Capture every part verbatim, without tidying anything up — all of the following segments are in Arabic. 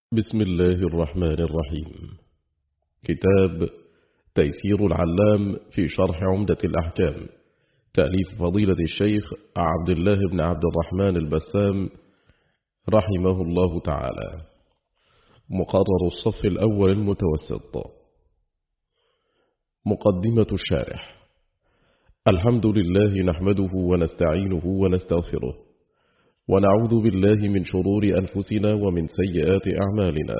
بسم الله الرحمن الرحيم. كتاب تيسير العلام في شرح عمدة الأحكام، تأليف فضيلة الشيخ عبد الله بن عبد الرحمن البسام رحمه الله تعالى. مقرر الصف الأول المتوسط. مقدمة الشارح. الحمد لله نحمده ونستعينه ونستغفره، ونعوذ بالله من شرور أنفسنا ومن سيئات أعمالنا.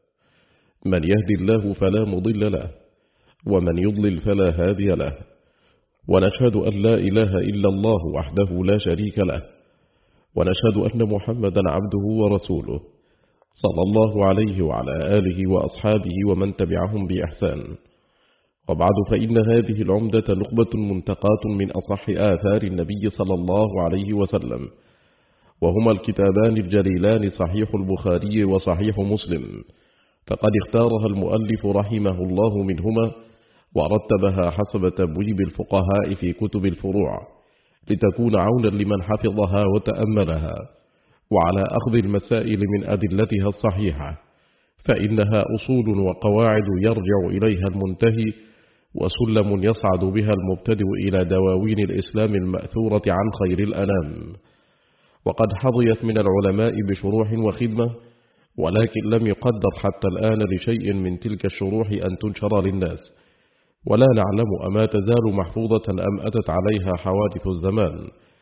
من يهدي الله فلا مضل له، ومن يضلل فلا هادي له، ونشهد أن لا إله إلا الله وحده لا شريك له، ونشهد أن محمدا عبده ورسوله صلى الله عليه وعلى آله وأصحابه ومن تبعهم بإحسان. وبعد، فإن هذه العمدة نخبة منتقاة من أصح آثار النبي صلى الله عليه وسلم، وهما الكتابان الجليلان صحيح البخاري وصحيح مسلم، فقد اختارها المؤلف رحمه الله منهما ورتبها حسب تبويب الفقهاء في كتب الفروع، لتكون عونا لمن حفظها وتأملها، وعلى أخذ المسائل من أدلتها الصحيحة، فإنها أصول وقواعد يرجع إليها المنتهي، وسلم يصعد بها المبتدئ إلى دواوين الإسلام المأثورة عن خير الأنام. وقد حظيت من العلماء بشروح وخدمة، ولكن لم يقدر حتى الآن لشيء من تلك الشروح أن تنشر للناس، ولا نعلم أما تزال محفوظة أم أتت عليها حوادث الزمان،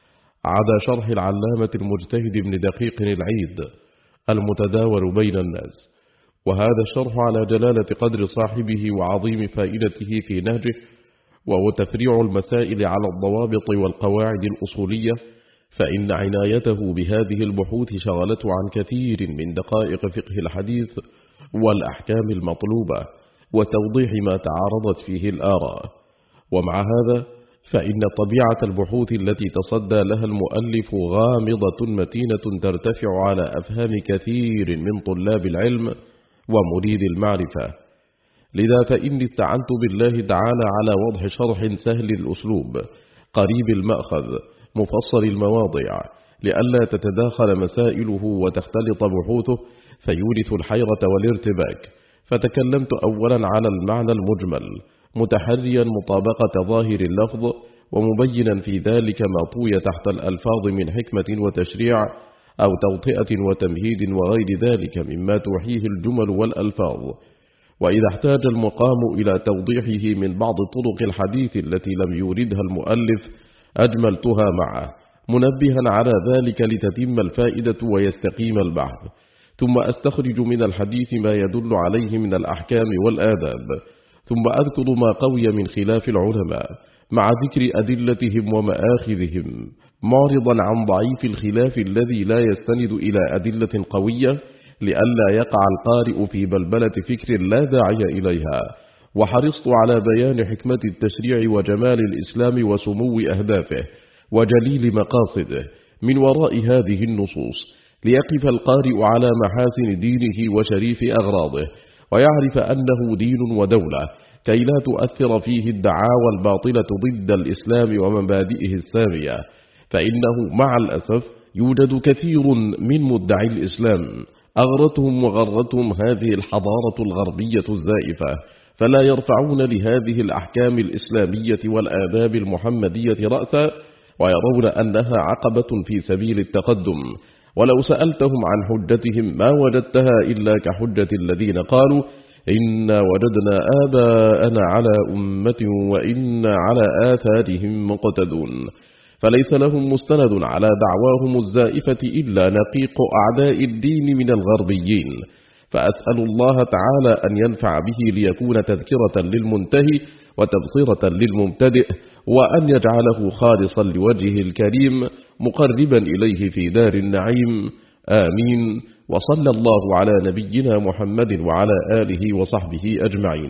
عدا شرح العلامة المجتهد بن دقيق العيد المتداول بين الناس، وهذا الشرح على جلالة قدر صاحبه وعظيم فائدته في نهجه، وهو تفريع المسائل على الضوابط والقواعد الأصولية، فإن عنايته بهذه البحوث شغلته عن كثير من دقائق فقه الحديث والأحكام المطلوبة وتوضيح ما تعارضت فيه الآراء. ومع هذا فإن طبيعة البحوث التي تصدى لها المؤلف غامضة متينة ترتفع على أفهام كثير من طلاب العلم ومريد المعرفة، لذا فإني استعنت بالله تعالى على وضع شرح سهل الأسلوب قريب المأخذ مفصل المواضع، لئلا تتداخل مسائله وتختلط بحوثه فيورث الحيرة والارتباك. فتكلمت أولا على المعنى المجمل، متحريا مطابقة ظاهر اللفظ، ومبينا في ذلك ما طوي تحت الألفاظ من حكمة وتشريع أو توطئة وتمهيد وغير ذلك مما توحيه الجمل والألفاظ. وإذا احتاج المقام إلى توضيحه من بعض طرق الحديث التي لم يوردها المؤلف أجملتها معه، منبها على ذلك لتتم الفائدة ويستقيم البحث، ثم أستخرج من الحديث ما يدل عليه من الأحكام والآداب، ثم أذكر ما قوي من خلاف العلماء مع ذكر أدلتهم ومآخذهم، معرضا عن ضعيف الخلاف الذي لا يستند إلى أدلة قوية، لئلا يقع القارئ في بلبلة فكر لا داعي إليها. وحرصت على بيان حكمة التشريع وجمال الإسلام وسمو أهدافه وجليل مقاصده من وراء هذه النصوص، ليقف القارئ على محاسن دينه وشريف أغراضه، ويعرف أنه دين ودولة، كي لا تؤثر فيه الدعاوى الباطلة ضد الإسلام ومبادئه السامية. فإنه مع الأسف يوجد كثير من مدعي الإسلام أغرتهم وغرتهم هذه الحضارة الغربية الزائفة، فلا يرفعون لهذه الأحكام الإسلامية والآداب المحمدية رأسا، ويرون أنها عقبة في سبيل التقدم. ولو سألتهم عن حجتهم ما وجدتها إلا كحجة الذين قالوا إنا وجدنا آباءنا على أمة وإنا على آثارهم مقتدون، فليس لهم مستند على دعواهم الزائفة إلا نقيق أعداء الدين من الغربيين. فأسأل الله تعالى أن ينفع به ليكون تذكرة للمنتهي وتبصرة للمبتدئ، وأن يجعله خالصا لوجهه الكريم مقربا إليه في دار النعيم، آمين. وصلى الله على نبينا محمد وعلى آله وصحبه أجمعين.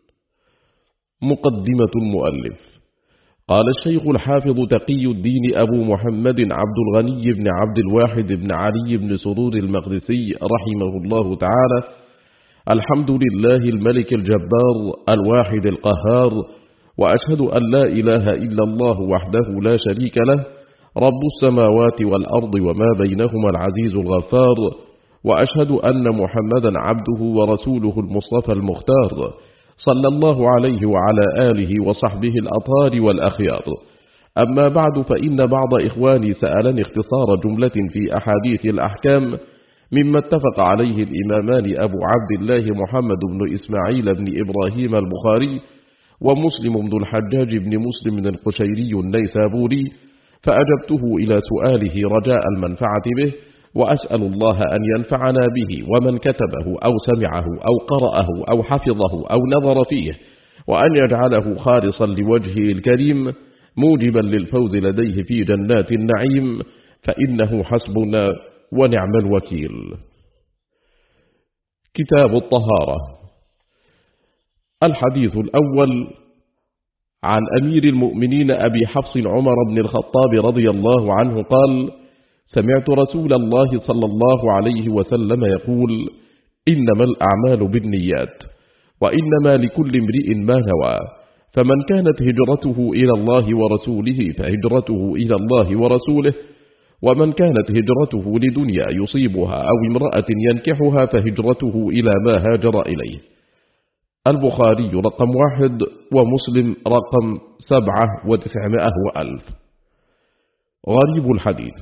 مقدمة المؤلف. قال الشيخ الحافظ تقي الدين أبو محمد عبد الغني بن عبد الواحد بن علي بن سرور المقدسي رحمه الله تعالى: الحمد لله الملك الجبار الواحد القهار، وأشهد أن لا إله إلا الله وحده لا شريك له، رب السماوات والأرض وما بينهما العزيز الغفار، وأشهد أن محمدا عبده ورسوله المصطفى المختار صلى الله عليه وعلى آله وصحبه الأطهار والأخيار. أما بعد، فإن بعض إخواني سألني اختصار جملة في أحاديث الأحكام مما اتفق عليه الإمامان أبو عبد الله محمد بن إسماعيل بن إبراهيم البخاري ومسلم بن الحجاج بن مسلم القشيري النيسابوري، فأجبته إلى سؤاله رجاء المنفعة به، وأسأل الله أن ينفعنا به ومن كتبه أو سمعه أو قرأه أو حفظه أو نظر فيه، وأن يجعله خالصا لوجهه الكريم موجبا للفوز لديه في جنات النعيم، فإنه حسبنا ونعم الوكيل. كتاب الطهارة. الحديث الأول عن أمير المؤمنين أبي حفص عمر بن الخطاب رضي الله عنه قال: سمعت رسول الله صلى الله عليه وسلم يقول: إنما الأعمال بالنيات، وإنما لكل امرئ ما نوى، فمن كانت هجرته إلى الله ورسوله فهجرته إلى الله ورسوله، ومن كانت هجرته لدنيا يصيبها أو امرأة ينكحها فهجرته إلى ما هاجر إليه. البخاري رقم واحد ومسلم رقم سبعة وتسعمائة وألف. غريب الحديث.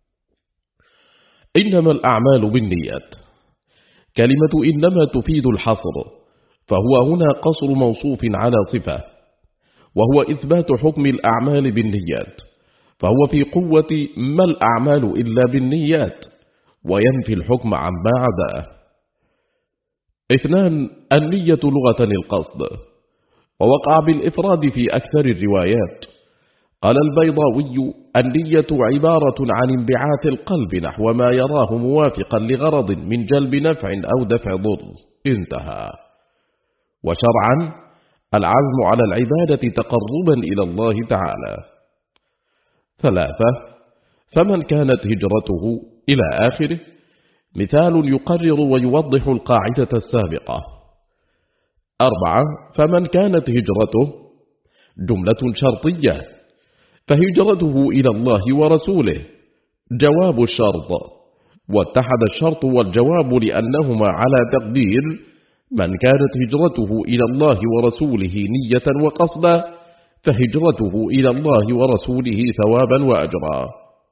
إنما الأعمال بالنيات. كلمة إنما تفيد الحصر، فهو هنا قصر موصوف على صفة، وهو إثبات حكم الأعمال بالنيات، فهو في قوة ما الأعمال إلا بالنيات، وينفي الحكم عما عداه. اثنان، النية لغة القصد، ووقع بالإفراد في أكثر الروايات. قال البيضاوي: النية عبارة عن انبعاث القلب نحو ما يراه موافقا لغرض من جلب نفع أو دفع ضر. انتهى. وشرعا العزم على العبادة تقربا إلى الله تعالى. ثلاثة، فمن كانت هجرته إلى آخره، مثال يقرر ويوضح القاعدة السابقة. أربعة، فمن كانت هجرته، جملة شرطية، فهجرته إلى الله ورسوله جواب الشرط، واتحد الشرط والجواب لأنهما على تقدير من كانت هجرته إلى الله ورسوله نية وقصدا فهجرته إلى الله ورسوله ثوابا وأجرا.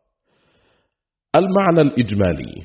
المعنى الإجمالي.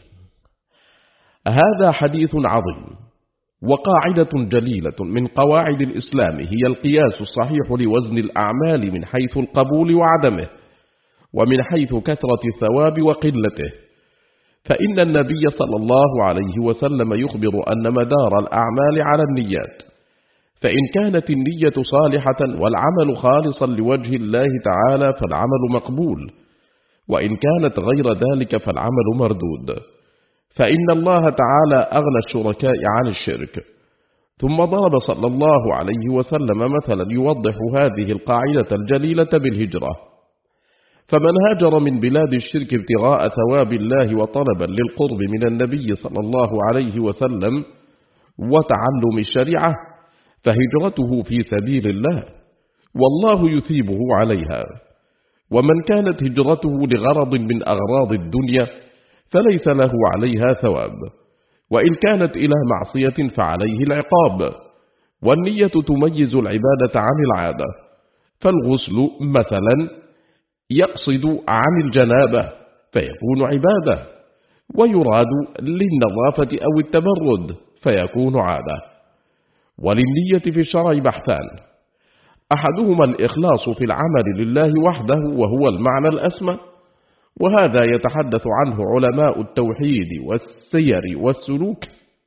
هذا حديث عظيم وقاعدة جليلة من قواعد الإسلام، هي القياس الصحيح لوزن الأعمال من حيث القبول وعدمه، ومن حيث كثرة الثواب وقلته. فإن النبي صلى الله عليه وسلم يخبر أن مدار الأعمال على النيات، فإن كانت النية صالحة والعمل خالصا لوجه الله تعالى فالعمل مقبول، وإن كانت غير ذلك فالعمل مردود. فإن الله تعالى أغنى الشركاء عن الشرك. ثم ضرب صلى الله عليه وسلم مثلا يوضح هذه القاعدة الجليلة بالهجرة. فمن هاجر من بلاد الشرك ابتغاء ثواب الله وطلبا للقرب من النبي صلى الله عليه وسلم وتعلم الشريعة فهجرته في سبيل الله، والله يثيبه عليها. ومن كانت هجرته لغرض من أغراض الدنيا فليس له عليها ثواب، وإن كانت إلى معصية فعليه العقاب. والنية تميز العبادة عن العادة، فالغسل مثلا يقصد عن الجنابة فيكون عبادة، ويراد للنظافة أو التبرد فيكون عادة. وللنية في الشرع بحثان: أحدهما الإخلاص في العمل لله وحده، وهو المعنى الأسمى، وهذا يتحدث عنه علماء التوحيد والسير والسلوك.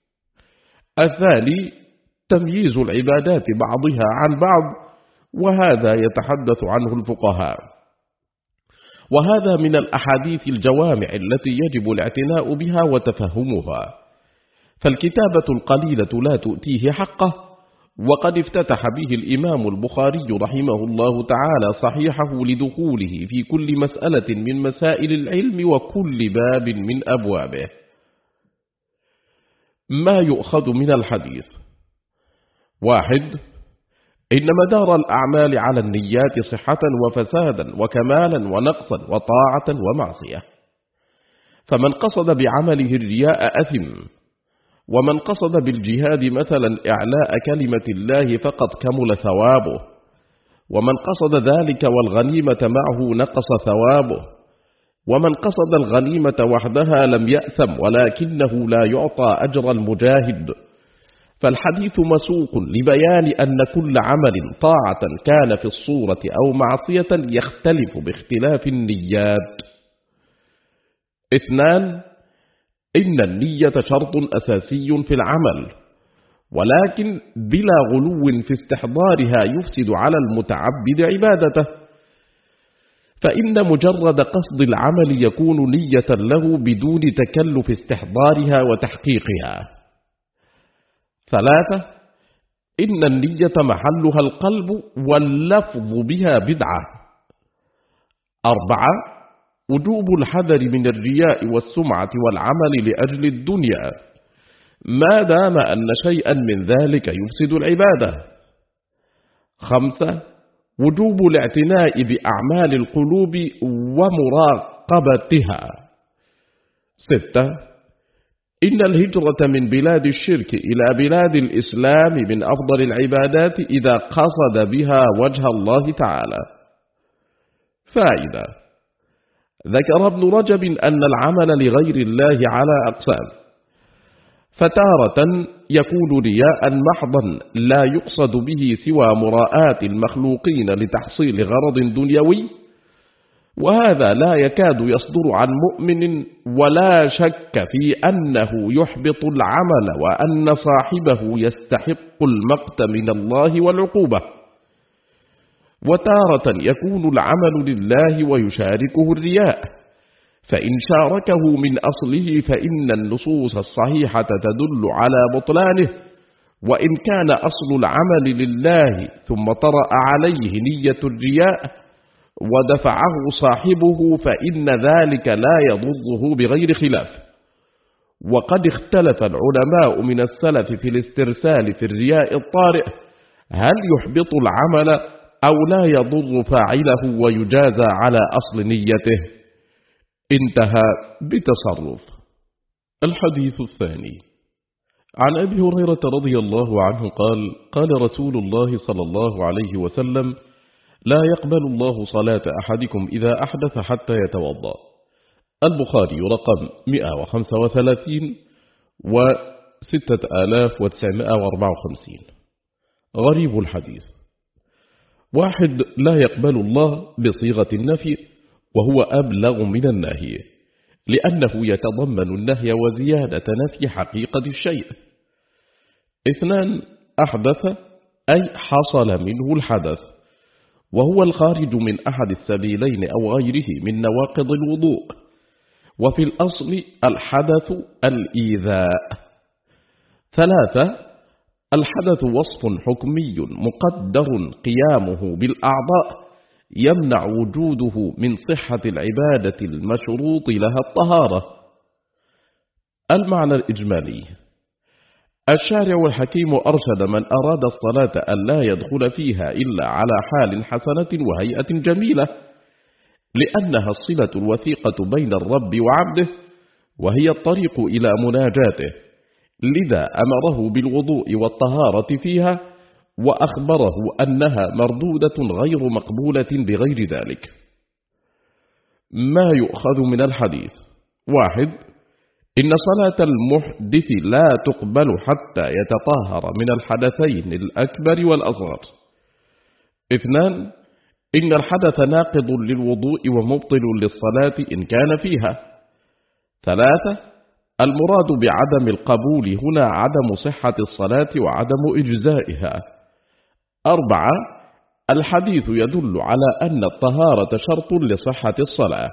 الثاني تمييز العبادات بعضها عن بعض، وهذا يتحدث عنه الفقهاء. وهذا من الأحاديث الجوامع التي يجب الاعتناء بها وتفهمها، فالكتابة القليلة لا تؤتيه حقه. وقد افتتح به الإمام البخاري رحمه الله تعالى صحيحه لدخوله في كل مسألة من مسائل العلم وكل باب من أبوابه. ما يؤخذ من الحديث: واحد، إن مدار الأعمال على النيات صحة وفسادا وكمالا ونقصا وطاعة ومعصية. فمن قصد بعمله الرياء أثم، ومن قصد بالجهاد مثلا إعلاء كلمة الله فقد كمل ثوابه، ومن قصد ذلك والغنيمة معه نقص ثوابه، ومن قصد الغنيمة وحدها لم يأثم ولكنه لا يعطى أجر المجاهد. فالحديث مسوق لبيان أن كل عمل طاعة كان في الصورة أو معصية يختلف باختلاف النيات. اثنان، إن النية شرط أساسي في العمل، ولكن بلا غلو في استحضارها يفسد على المتعبد عبادته، فإن مجرد قصد العمل يكون نية له بدون تكلف استحضارها وتحقيقها. ثلاثة، إن النية محلها القلب واللفظ بها بدعة. أربعة، وجوب الحذر من الرياء والسمعة والعمل لأجل الدنيا ما دام أن شيئا من ذلك يفسد العبادة. خمسة، وجوب الاعتناء بأعمال القلوب ومراقبتها. ستة، إن الهجرة من بلاد الشرك إلى بلاد الإسلام من أفضل العبادات إذا قصد بها وجه الله تعالى. فائدة: ذكر ابن رجب أن العمل لغير الله على أقسام، فتارة يكون رياء محضا لا يقصد به سوى مراءاة المخلوقين لتحصيل غرض دنيوي، وهذا لا يكاد يصدر عن مؤمن، ولا شك في أنه يحبط العمل وأن صاحبه يستحق المقت من الله والعقوبة. وتارة يكون العمل لله ويشاركه الرياء، فإن شاركه من أصله فإن النصوص الصحيحة تدل على بطلانه، وإن كان أصل العمل لله ثم طرأ عليه نية الرياء ودفعه صاحبه فإن ذلك لا يضره بغير خلاف. وقد اختلف العلماء من السلف في الاسترسال في الرياء الطارئ، هل يحبط العمل أو لا يضر فاعله ويجازى على أصل نيته؟ انتهى بتصرف. الحديث الثاني عن أبي هريرة رضي الله عنه قال: قال رسول الله صلى الله عليه وسلم: لا يقبل الله صلاة أحدكم إذا أحدث حتى يتوضأ. البخاري رقم مئة وخمسة وثلاثين وستة آلاف وتسعمائة وأربعة وخمسين. غريب الحديث: واحد، لا يقبل الله بصيغة النفي، وهو أبلغ من النهي، لأنه يتضمن النهي وزيادة نفي حقيقة الشيء. اثنان، أحدث أي حصل منه الحدث، وهو الخارج من أحد السبيلين أو غيره من نواقض الوضوء، وفي الأصل الحدث الإيذاء. ثلاثة، الحدث وصف حكمي مقدر قيامه بالأعضاء يمنع وجوده من صحة العبادة المشروط لها الطهارة. المعنى الإجمالي: الشارع الحكيم أرشد من أراد الصلاة أن لا يدخل فيها إلا على حال حسنة وهيئة جميلة، لأنها الصلة الوثيقة بين الرب وعبده، وهي الطريق إلى مناجاته، لذا أمره بالوضوء والطهارة فيها، وأخبره أنها مردودة غير مقبولة بغير ذلك. ما يؤخذ من الحديث: واحد، إن صلاة المحدث لا تقبل حتى يتطهر من الحدثين الأكبر والأصغر. اثنان، إن الحدث ناقض للوضوء ومبطل للصلاة إن كان فيها. ثلاثة، المراد بعدم القبول هنا عدم صحة الصلاة وعدم إجزائها. أربعة، الحديث يدل على أن الطهارة شرط لصحة الصلاة.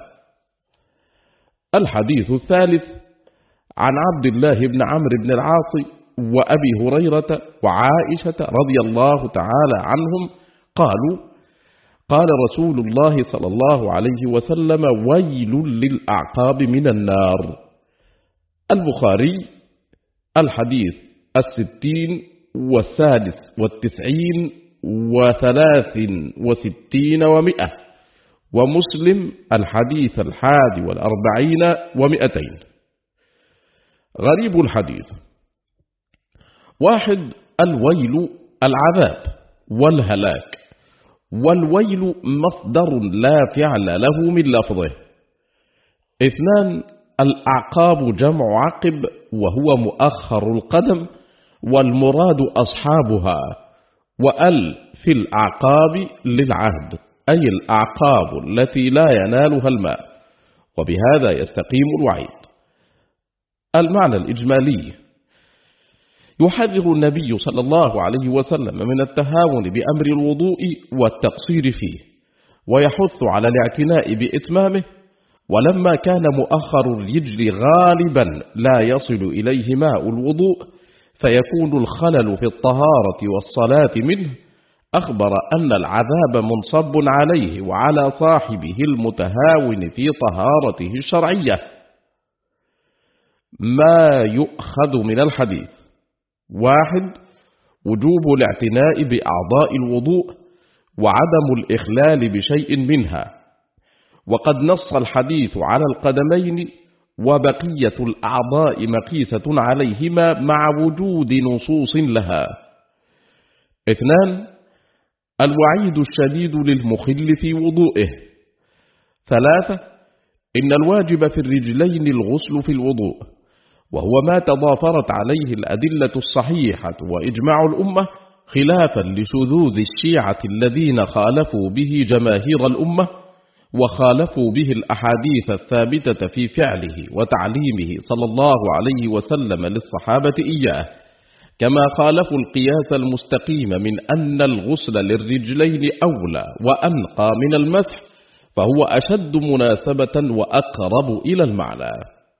الحديث الثالث عن عبد الله بن عمرو بن العاص وأبي هريرة وعائشة رضي الله تعالى عنهم قالوا: قال رسول الله صلى الله عليه وسلم: ويل للأعقاب من النار. البخاري الحديث الستين والسادس والتسعين وثلاث وستين ومئة، ومسلم الحديث الحادي والأربعين ومئتين. غريب الحديث: واحد، الويل العذاب والهلاك، والويل مصدر لا فعل له من لفظه. اثنان، الأعقاب جمع عقب وهو مؤخر القدم، والمراد أصحابها، وأل في الأعقاب للعهد، أي الأعقاب التي لا ينالها الماء، وبهذا يستقيم الوعيد. المعنى الإجمالي: يحذر النبي صلى الله عليه وسلم من التهاون بأمر الوضوء والتقصير فيه، ويحث على الاعتناء بإتمامه. ولما كان مؤخر الرجل غالبا لا يصل إليه ماء الوضوء فيكون الخلل في الطهارة والصلاة منه، أخبر أن العذاب منصب عليه وعلى صاحبه المتهاون في طهارته الشرعية. ما يؤخذ من الحديث: واحد، وجوب الاعتناء بأعضاء الوضوء وعدم الإخلال بشيء منها، وقد نص الحديث على القدمين، وبقية الأعضاء مقيسة عليهما مع وجود نصوص لها. اثنان، الوعيد الشديد للمخل في وضوئه. ثلاثة، إن الواجب في الرجلين الغسل في الوضوء، وهو ما تضافرت عليه الأدلة الصحيحة وإجماع الأمة، خلافا لشذوذ الشيعة الذين خالفوا به جماهير الأمة، وخالفوا به الأحاديث الثابتة في فعله وتعليمه صلى الله عليه وسلم للصحابة إياه، كما خالفوا القياس المستقيم من أن الغسل للرجلين أولى وأنقى من المسح، فهو أشد مناسبة وأقرب إلى المعنى.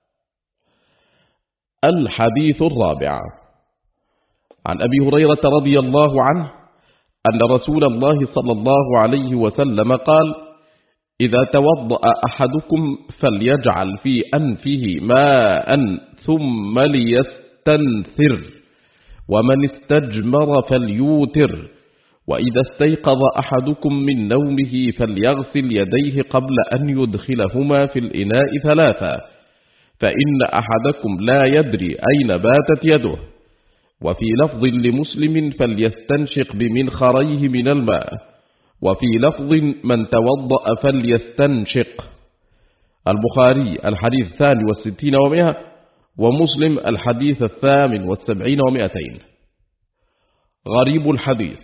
الحديث الرابع: عن أبي هريرة رضي الله عنه أن رسول الله صلى الله عليه وسلم قال: إذا توضأ أحدكم فليجعل في أنفه ماء ثم ليستنثر، ومن استجمر فليوتر، وإذا استيقظ أحدكم من نومه فليغسل يديه قبل أن يدخلهما في الإناء ثلاثا، فإن أحدكم لا يدري أين باتت يده. وفي لفظ لمسلم: فليستنشق بمنخريه من الماء. وفي لفظ: من توضأ فليستنشق. البخاري الحديث الثاني والستين ومئة، ومسلم الحديث الثامن والسبعين ومئتين. غريب الحديث: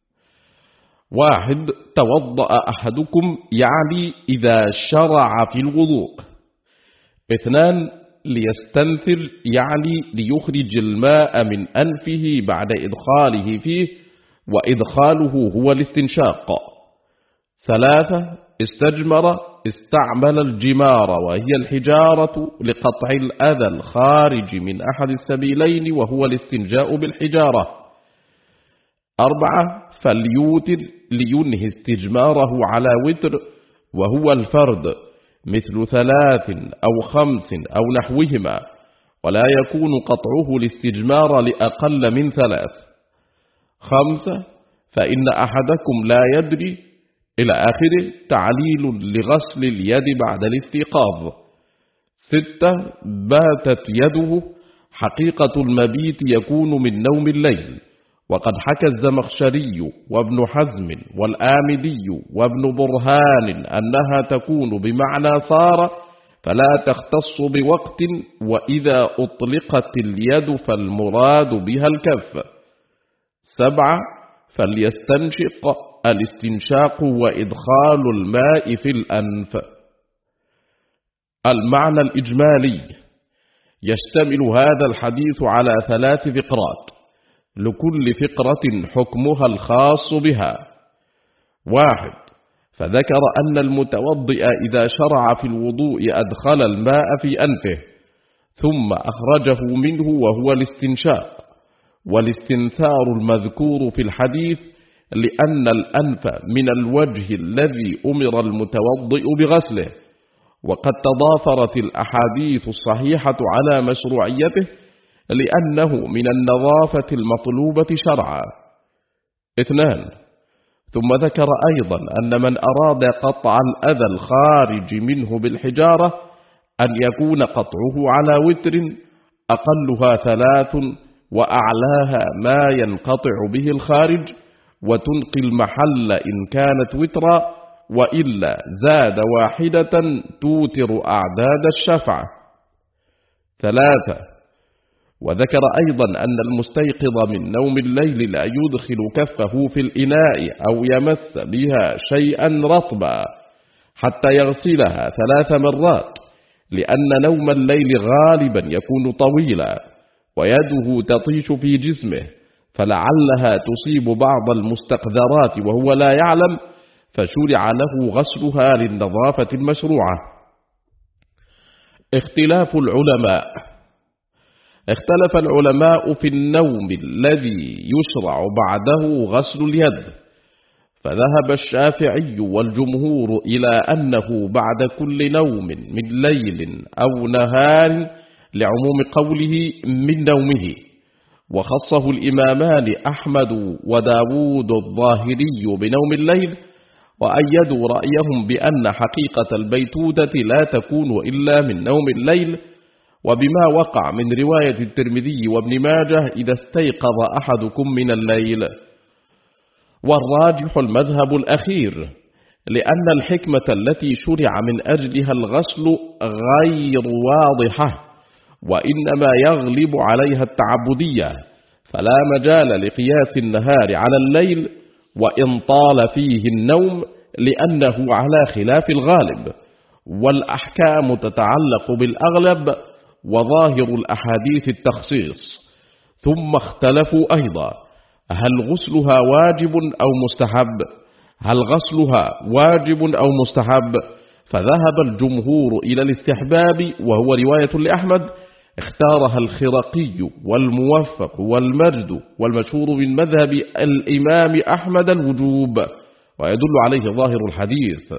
واحد، توضأ أحدكم يعني إذا شرع في الوضوء. اثنان، ليستنثر يعني ليخرج الماء من أنفه بعد إدخاله فيه، وإدخاله هو الاستنشاق. ثلاثة، استجمر استعمل الجمار، وهي الحجارة لقطع الأذى الخارج من أحد السبيلين، وهو الاستنجاء بالحجارة. أربعة، فليوتر لينهي استجماره على وتر، وهو الفرد، مثل ثلاث أو خمس أو نحوهما، ولا يكون قطعه الاستجمار لأقل من ثلاث. خمسة، فإن أحدكم لا يدري، إلى آخره، تعليل لغسل اليد بعد الاستيقاظ. ستة، باتت يده، حقيقة المبيت يكون من نوم الليل، وقد حكى الزمخشري وابن حزم والآمدي وابن برهان أنها تكون بمعنى صار، فلا تختص بوقت، وإذا أطلقت اليد فالمراد بها الكف. سبعة، فليستنشق، الاستنشاق وإدخال الماء في الأنف. المعنى الإجمالي: يشتمل هذا الحديث على ثلاث فقرات، لكل فقرة حكمها الخاص بها. واحد، فذكر أن المتوضئ إذا شرع في الوضوء أدخل الماء في أنفه ثم أخرجه منه، وهو الاستنشاق، والاستنثار المذكور في الحديث لأن الأنف من الوجه الذي أمر المتوضئ بغسله، وقد تضافرت الأحاديث الصحيحة على مشروعيته لأنه من النظافة المطلوبة شرعا. اثنان، ثم ذكر أيضا أن من أراد قطع الأذى الخارج منه بالحجارة أن يكون قطعه على وتر أقلها ثلاث وأعلاها ما ينقطع به الخارج، وتنقي المحل إن كانت وترا، وإلا زاد واحدة توتر أعداد الشفعة. ثلاثة. وذكر أيضا أن المستيقظ من نوم الليل لا يدخل كفه في الإناء أو يمس بها شيئا رطبا حتى يغسلها ثلاث مرات، لأن نوم الليل غالبا يكون طويلا ويده تطيش في جسمه، فلعلها تصيب بعض المستقذرات وهو لا يعلم، فشرع له غسلها للنظافة المشروعة. اختلاف العلماء. اختلف العلماء في النوم الذي يشرع بعده غسل اليد، فذهب الشافعي والجمهور إلى أنه بعد كل نوم من ليل أو نهار لعموم قوله من نومه، وخصه الإمامان أحمد وداود الظاهري بنوم الليل، وأيدوا رأيهم بأن حقيقة البيتوتة لا تكون إلا من نوم الليل، وبما وقع من رواية الترمذي وابن ماجه إذا استيقظ أحدكم من الليل. والراجح المذهب الأخير، لأن الحكمة التي شرع من أجلها الغسل غير واضحة، وإنما يغلب عليها التعبدية، فلا مجال لقياس النهار على الليل وإن طال فيه النوم، لأنه على خلاف الغالب، والأحكام تتعلق بالأغلب، وظاهر الأحاديث التخصيص. ثم اختلفوا أيضا هل غسلها واجب أو مستحب؟ هل غسلها واجب أو مستحب؟ فذهب الجمهور إلى الاستحباب، وهو رواية لأحمد اختارها الخرقي والموفق والمجد، والمشهور من مذهب الإمام أحمد الوجوب، ويدل عليه ظاهر الحديث.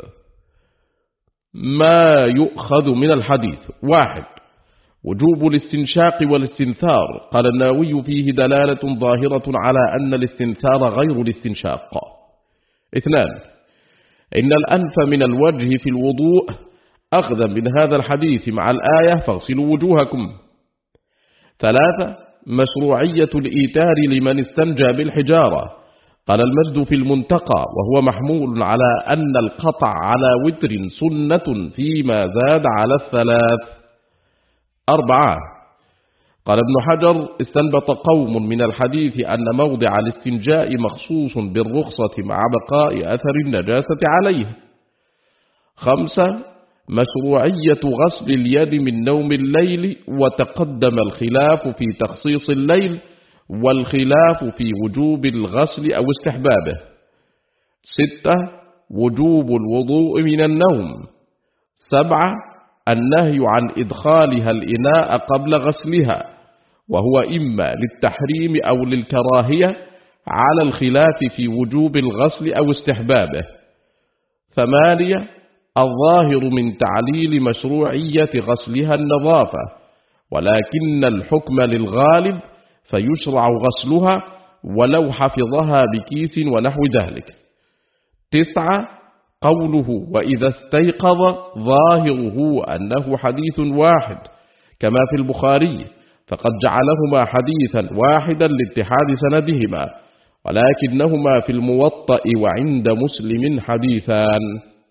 ما يؤخذ من الحديث: واحد، وجوب الاستنشاق والاستنثار، قال النووي فيه دلالة ظاهرة على أن الاستنثار غير الاستنشاق. اثنان، إن الأنف من الوجه في الوضوء، أخذا من هذا الحديث مع الآية فاغسلوا وجوهكم. ثلاثة، مشروعية الإيتار لمن استنجى بالحجارة، قال المجد في المنتقى وهو محمول على أن القطع على وتر سنة فيما زاد على الثلاث. أربعة، قال ابن حجر استنبط قوم من الحديث أن موضع الاستنجاء مخصوص بالرخصة مع بقاء أثر النجاسة عليه. خمسة، مشروعية غسل اليد من نوم الليل، وتقدم الخلاف في تخصيص الليل، والخلاف في وجوب الغسل أو استحبابه. ستة، وجوب الوضوء من النوم. سبعة، النهي عن إدخالها الإناء قبل غسلها، وهو إما للتحريم أو للكراهية، على الخلاف في وجوب الغسل أو استحبابه. ثمانية، الظاهر من تعليل مشروعية غسلها النظافة، ولكن الحكم للغالب فيشرع غسلها ولو حفظها بكيس ونحو ذلك. تسعة، قوله وإذا استيقظ ظاهره أنه حديث واحد كما في البخاري، فقد جعلهما حديثا واحدا لاتحاد سندهما، ولكنهما في الموطأ وعند مسلم حديثان.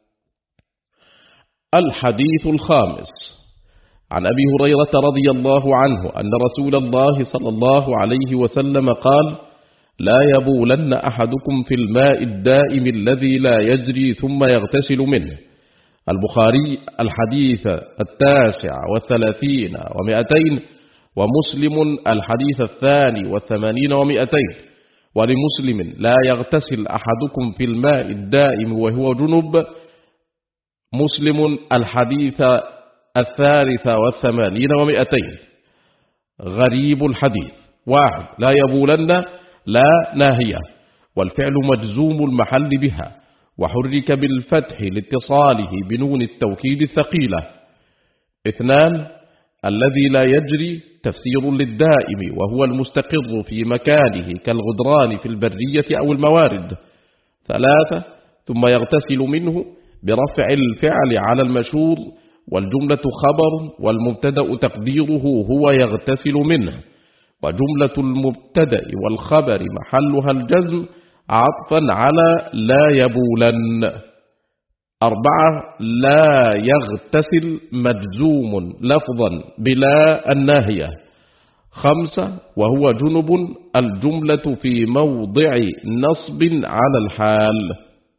الحديث الخامس، عن أبي هريرة رضي الله عنه أن رسول الله صلى الله عليه وسلم قال: لا يبولن أحدكم في الماء الدائم الذي لا يجري ثم يغتسل منه. البخاري الحديث التاسع والثلاثين ومئتين، ومسلم الحديث الثاني والثمانين ومئتين. ولمسلم: لا يغتسل أحدكم في الماء الدائم وهو جنب. مسلم الحديث الثالث والثمانين ومئتين. غريب الحديث: واحد، لا يبولن، لا ناهية، والفعل مجزوم المحل بها، وحرك بالفتح لاتصاله بنون التوكيد الثقيلة. اثنان، الذي لا يجري تفسير للدائم، وهو المستقر في مكانه كالغدران في البرية أو الموارد. ثلاثة ثم يغتسل منه برفع الفعل على المشهور، والجملة خبر والمبتدأ تقديره هو يغتسل منه، وجملة المبتدأ والخبر محلها الجزم عطفا على لا يبولن. أربعة لا يغتسل مجزوم لفظا بلا الناهية. خمسة وهو جنب الجملة في موضع نصب على الحال.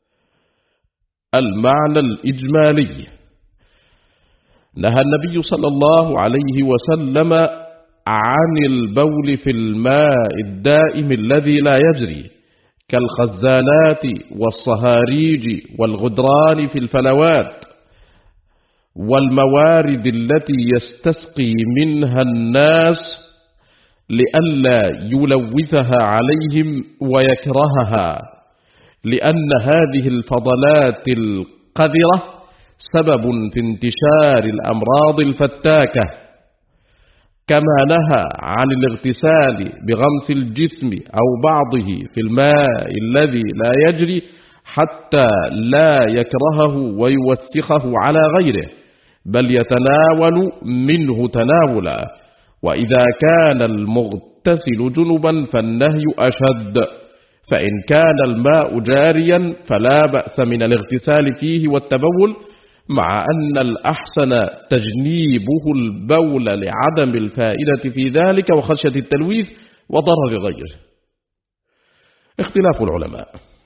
المعنى الإجمالي: نهى النبي صلى الله عليه وسلم عن البول في الماء الدائم الذي لا يجري كالخزانات والصهاريج والغدران في الفلوات والموارد التي يستسقي منها الناس لئلا يلوثها عليهم ويكرهها، لأن هذه الفضلات القذرة سبب في انتشار الأمراض الفتاكة. كما نهى عن الاغتسال بغمس الجسم أو بعضه في الماء الذي لا يجري حتى لا يكرهه ويوسخه على غيره، بل يتناول منه تناولا. وإذا كان المغتسل جنبا فالنهي أشد، فإن كان الماء جاريا فلا بأس من الاغتسال فيه والتبول، مع أن الأحسن تجنيبه البول لعدم الفائدة في ذلك وخشية التلويث وضرر غيره. اختلاف العلماء: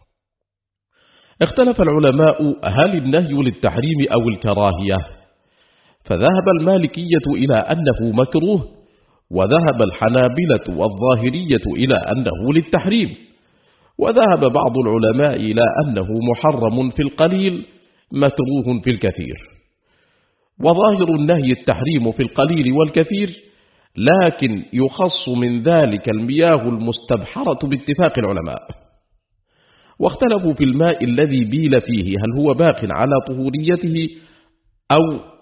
اختلف العلماء هل النهي للتحريم أو الكراهية؟ فذهب المالكية إلى أنه مكروه، وذهب الحنابلة والظاهرية إلى أنه للتحريم، وذهب بعض العلماء إلى أنه محرم في القليل مكروه في الكثير. وظاهر النهي التحريم في القليل والكثير، لكن يخص من ذلك المياه المستبحرة باتفاق العلماء. واختلفوا في الماء الذي بيل فيه هل هو باق على طهوريته أو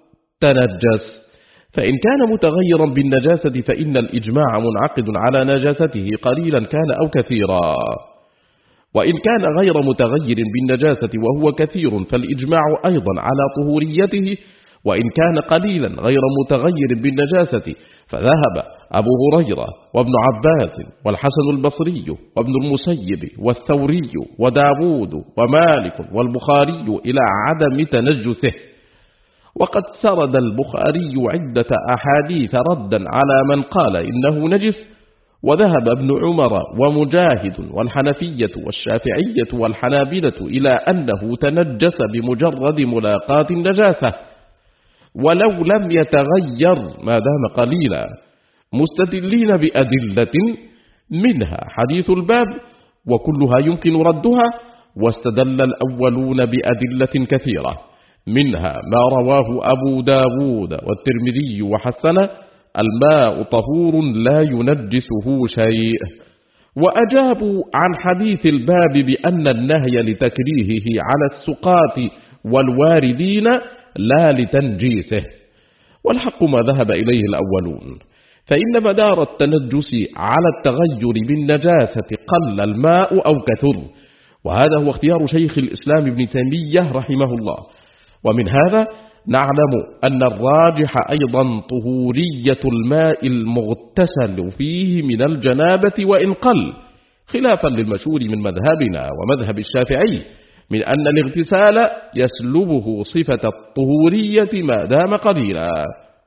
تنجس، فإن كان متغيرا بالنجاسة فإن الإجماع منعقد على نجاسته قليلا كان أو كثيرا، وإن كان غير متغير بالنجاسة وهو كثير فالإجماع أيضا على طهوريته، وإن كان قليلا غير متغير بالنجاسة فذهب أبو هريرة وابن عباس والحسن البصري وابن المسيب والثوري وداود ومالك والبخاري إلى عدم تنجسه. وقد سرد البخاري عدة أحاديث ردا على من قال إنه نجس، وذهب ابن عمر ومجاهد والحنفية والشافعية والحنابلة إلى أنه تنجس بمجرد ملاقاة النجاسة ولو لم يتغير ما دام قليلا، مستدلين بأدلة منها حديث الباب وكلها يمكن ردها. واستدل الأولون بأدلة كثيرة، منها ما رواه أبو داود والترمذي وحسنه: الماء طهور لا ينجسه شيء. وأجابوا عن حديث الباب بأن النهي لتكريهه على السقاة والواردين لا لتنجيسه، والحق ما ذهب إليه الأولون، فإن مدار التنجس على التغير بالنجاسة قل الماء أو كثر، وهذا هو اختيار شيخ الإسلام ابن تيمية رحمه الله. ومن هذا نعلم أن الراجح أيضا طهورية الماء المغتسل فيه من الجنابة وإن قل، خلافا للمشهور من مذهبنا ومذهب الشافعي من أن الاغتسال يسلبه صفة الطهورية ما دام قليلا.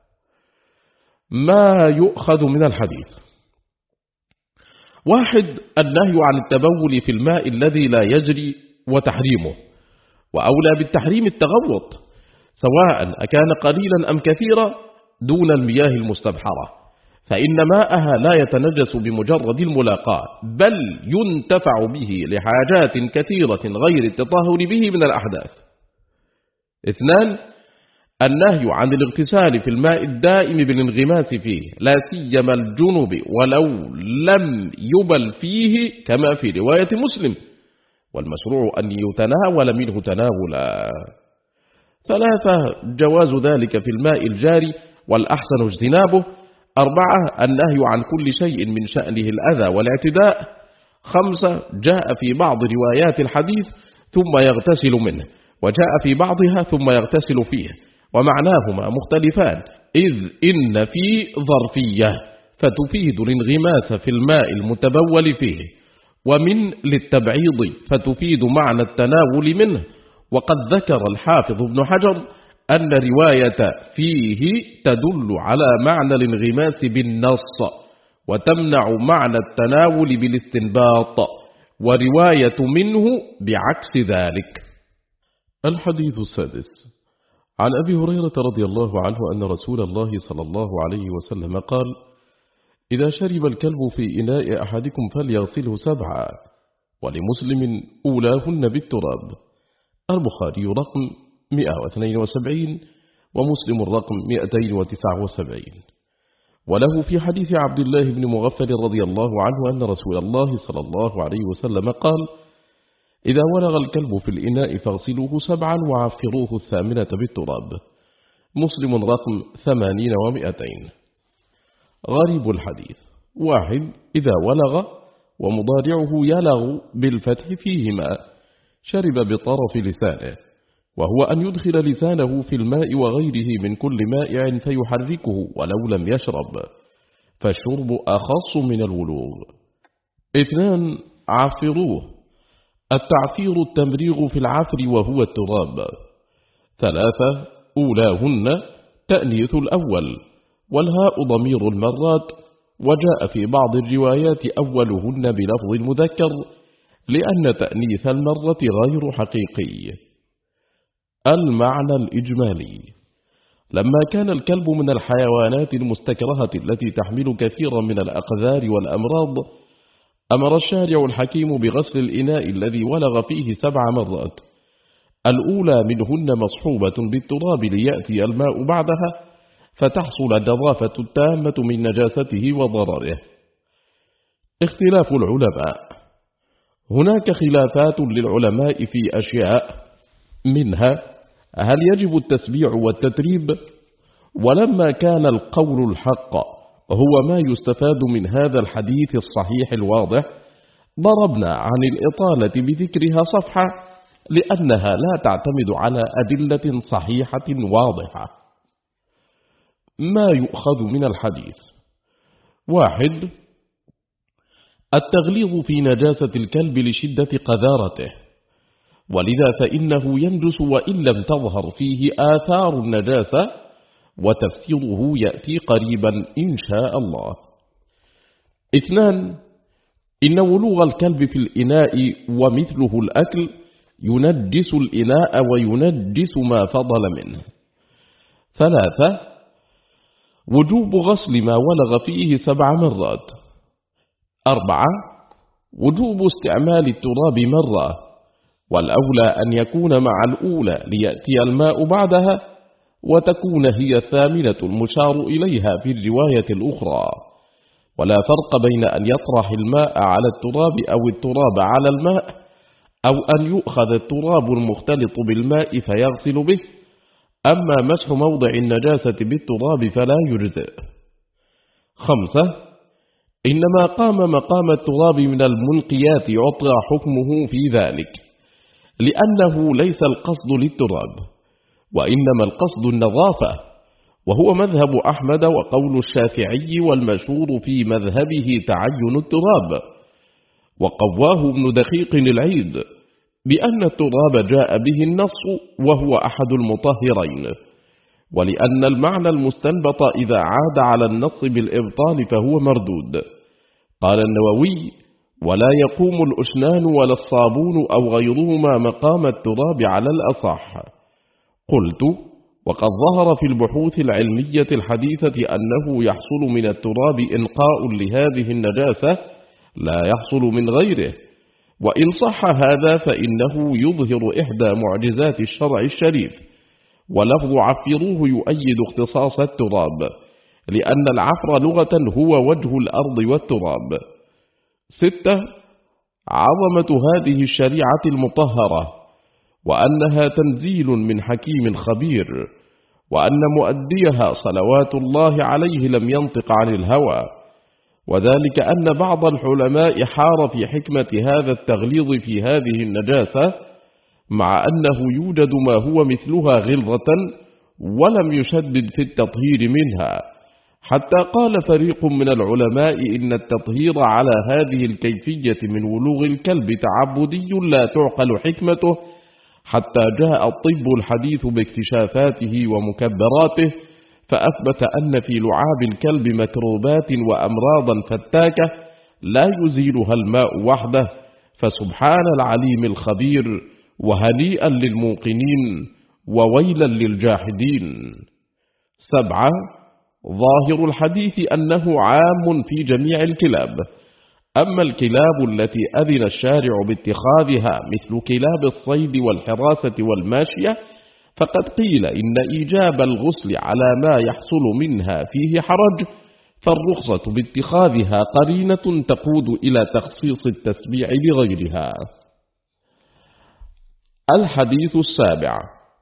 ما يؤخذ من الحديث: واحد، النهي عن التبول في الماء الذي لا يجري وتحريمه، وأولى بالتحريم التغوط سواء أكان قليلا أم كثيرا دون المياه المستبحرة، فإن ماءها لا يتنجس بمجرد الملاقاة، بل ينتفع به لحاجات كثيرة غير التطهر به من الأحداث. اثنان، النهي عن الاغتسال في الماء الدائم بالانغماس فيه، لا سيما الجنب ولو لم يبل فيه كما في رواية مسلم، والمشروع أن يتناول منه تناولا. ثلاثة، جواز ذلك في الماء الجاري والأحسن اجتنابه. أربعة، النهي عن كل شيء من شأنه الأذى والاعتداء. خمسة، جاء في بعض روايات الحديث ثم يغتسل منه، وجاء في بعضها ثم يغتسل فيه، ومعناهما مختلفان، إذ إن في ظرفية فتفيد الانغماس في الماء المتبول فيه، ومن للتبعيض فتفيد معنى التناول منه. وقد ذكر الحافظ ابن حجر أن رواية فيه تدل على معنى الانغماس بالنص، وتمنع معنى التناول بالاستنباط، ورواية منه بعكس ذلك. الحديث السادس عن أبي هريرة رضي الله عنه أن رسول الله صلى الله عليه وسلم قال: إذا شرب الكلب في إناء أحدكم فليغسله سبعا، ولمسلم أولاهن بالتراب. البخاري رقم مئة واثنين وسبعين ومسلم رقم مئتين وتسعة وسبعين. وله في حديث عبد الله بن مغفل رضي الله عنه أن رسول الله صلى الله عليه وسلم قال: إذا ولغ الكلب في الإناء فاغسلوه سبعا وعفروه الثامنة بالتراب. مسلم رقم ثمانين ومئتين. غريب الحديث: واحد، إذا ولغ، ومضارعه يلغ بالفتح فيهما، شرب بطرف لسانه، وهو أن يدخل لسانه في الماء وغيره من كل مائع فيحركه ولو لم يشرب، فالشرب أخص من الولوغ. اثنان، عفروه، التعفير التمريغ في العفر وهو التراب. ثلاثة، أولاهن، تأنيث الأول، والهاء ضمير المرات، وجاء في بعض الروايات أولهن بلفظ المذكر لأن تأنيث المرة غير حقيقي. المعنى الإجمالي: لما كان الكلب من الحيوانات المستكرهة التي تحمل كثيرا من الأقذار والأمراض، أمر الشارع الحكيم بغسل الإناء الذي ولغ فيه سبع مرات، الأولى منهن مصحوبة بالتراب ليأتي الماء بعدها، فتحصل النظافة التامة من نجاسته وضرره. اختلاف العلماء: هناك خلافات للعلماء في أشياء، منها هل يجب التسبيع والتتريب؟ ولما كان القول الحق هو ما يستفاد من هذا الحديث الصحيح الواضح، ضربنا عن الإطالة بذكرها صفحة، لأنها لا تعتمد على أدلة صحيحة واضحة. ما يؤخذ من الحديث: واحد، التغليظ في نجاسة الكلب لشدة قذارته، ولذا فإنه ينجس وإن لم تظهر فيه آثار النجاسة، وتفسيره يأتي قريبا إن شاء الله. اثنان، إن ولوغ الكلب في الإناء ومثله الأكل ينجس الإناء وينجس ما فضل منه. ثلاثة، وجوب غسل ما ولغ فيه سبع مرات. أربعة، وجوب استعمال التراب مرة، والأولى أن يكون مع الأولى ليأتي الماء بعدها، وتكون هي الثامنة المشار إليها في الرواية الأخرى، ولا فرق بين أن يطرح الماء على التراب أو التراب على الماء، أو أن يؤخذ التراب المختلط بالماء فيغسل به. أما مسح موضع النجاسة بالتراب فلا يجزئ. خمسة، إنما قام مقام التراب من المنقيات يعطى حكمه في ذلك، لأنه ليس القصد للتراب، وإنما القصد النظافة، وهو مذهب أحمد وقول الشافعي، والمشهور في مذهبه تعين التراب. وقواه ابن دقيق العيد بأن التراب جاء به النص وهو أحد المطهرين، ولأن المعنى المستنبط إذا عاد على النص بالإبطال فهو مردود. قال النووي: ولا يقوم الأشنان ولا الصابون أو غيرهما مقام التراب على الأصح. قلت: وقد ظهر في البحوث العلمية الحديثة أنه يحصل من التراب إنقاء لهذه النجاسة لا يحصل من غيره، وإن صح هذا فإنه يظهر إحدى معجزات الشرع الشريف، ولفظ عفروه يؤيد اختصاص التراب، لأن العفر لغة هو وجه الأرض والتراب. ستة، عظمة هذه الشريعة المطهرة، وأنها تنزيل من حكيم خبير، وأن مؤديها صلوات الله عليه لم ينطق عن الهوى، وذلك أن بعض العلماء حار في حكمة هذا التغليظ في هذه النجاسة، مع أنه يوجد ما هو مثلها غلظة ولم يشدد في التطهير منها، حتى قال فريق من العلماء إن التطهير على هذه الكيفية من ولوغ الكلب تعبدي لا تعقل حكمته، حتى جاء الطب الحديث باكتشافاته ومكبراته فأثبت أن في لعاب الكلب مكروبات وأمراضا فتاكة لا يزيلها الماء وحده، فسبحان العليم الخبير، وهنيئا للموقنين وويلا للجاحدين. سبعة، ظاهر الحديث أنه عام في جميع الكلاب، أما الكلاب التي أذن الشارع باتخاذها مثل كلاب الصيد والحراسة والماشية فقد قيل إن إيجاب الغسل على ما يحصل منها فيه حرج، فالرخصة باتخاذها قرينة تقود إلى تخصيص التسبيع بغيرها. الحديث السابع،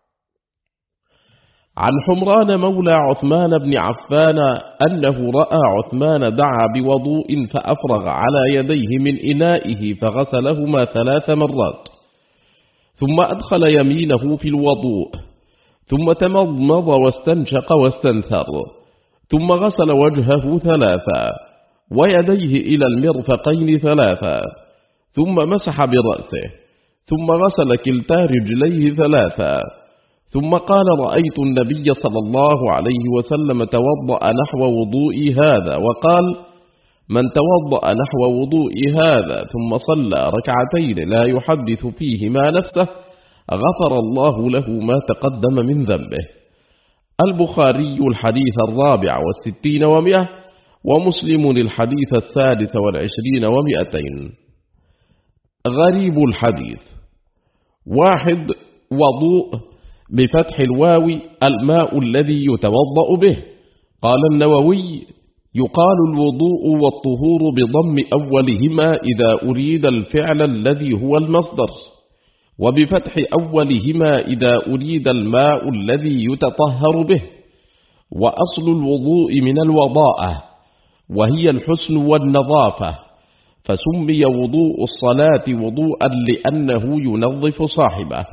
عن حمران مولى عثمان بن عفان أنه رأى عثمان دعا بوضوء فأفرغ على يديه من إنائه فغسلهما ثلاث مرات، ثم أدخل يمينه في الوضوء، ثم تمضمض واستنشق واستنثر، ثم غسل وجهه ثلاثا ويديه إلى المرفقين ثلاثا، ثم مسح برأسه، ثم غسل كلتا رجليه ثلاثا، ثم قال رأيت النبي صلى الله عليه وسلم توضأ نحو وضوئي هذا، وقال من توضأ نحو وضوئي هذا ثم صلى ركعتين لا يحدث فيهما نفسه غفر الله له ما تقدم من ذنبه. البخاري الحديث الرابع والستين ومئة، ومسلم الحديث السادس والعشرين ومئتين. غريب الحديث. واحد، وضوء بفتح الواو الماء الذي يتوضأ به. قال النووي يقال الوضوء والطهور بضم أولهما إذا أريد الفعل الذي هو المصدر، وبفتح أولهما إذا أريد الماء الذي يتطهر به. وأصل الوضوء من الوضاءة وهي الحسن والنظافة، فسمي وضوء الصلاة وضوءا لأنه ينظف صاحبه.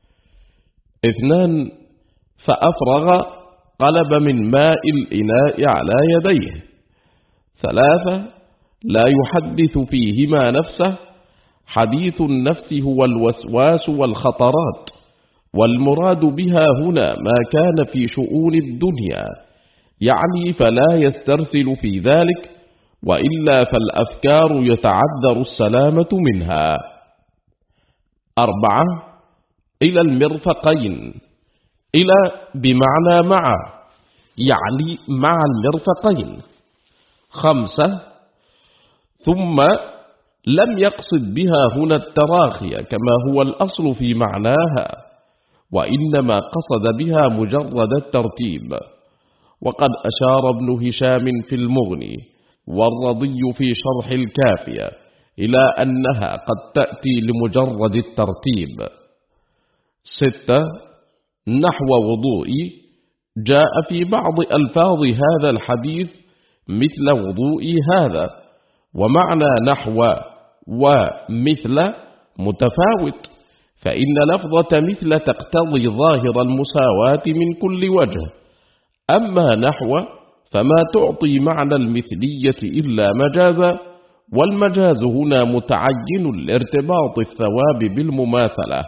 اثنان، فأفرغ قلب من ماء الإناء على يديه. ثلاثة، لا يحدث فيهما نفسه. حديث النفس هو الوسواس والخطرات، والمراد بها هنا ما كان في شؤون الدنيا، يعني فلا يسترسل في ذلك، وإلا فالأفكار يتعذر السلامة منها. أربعة، إلى المرفقين. إلى بمعنى مع، يعني مع المرفقين. خمسة، ثم لم يقصد بها هنا التراخي كما هو الأصل في معناها، وإنما قصد بها مجرد الترتيب. وقد أشار ابن هشام في المغني والرضي في شرح الكافية إلى أنها قد تأتي لمجرد الترتيب. ستة، نحو وضوئي. جاء في بعض ألفاظ هذا الحديث مثل وضوئي هذا، ومعنى نحو ومثل متفاوت، فإن لفظة مثل تقتضي ظاهر المساواة من كل وجه، أما نحو فما تعطي معنى المثلية إلا مجازا، والمجاز هنا متعين لارتباط الثواب بالمماثلة.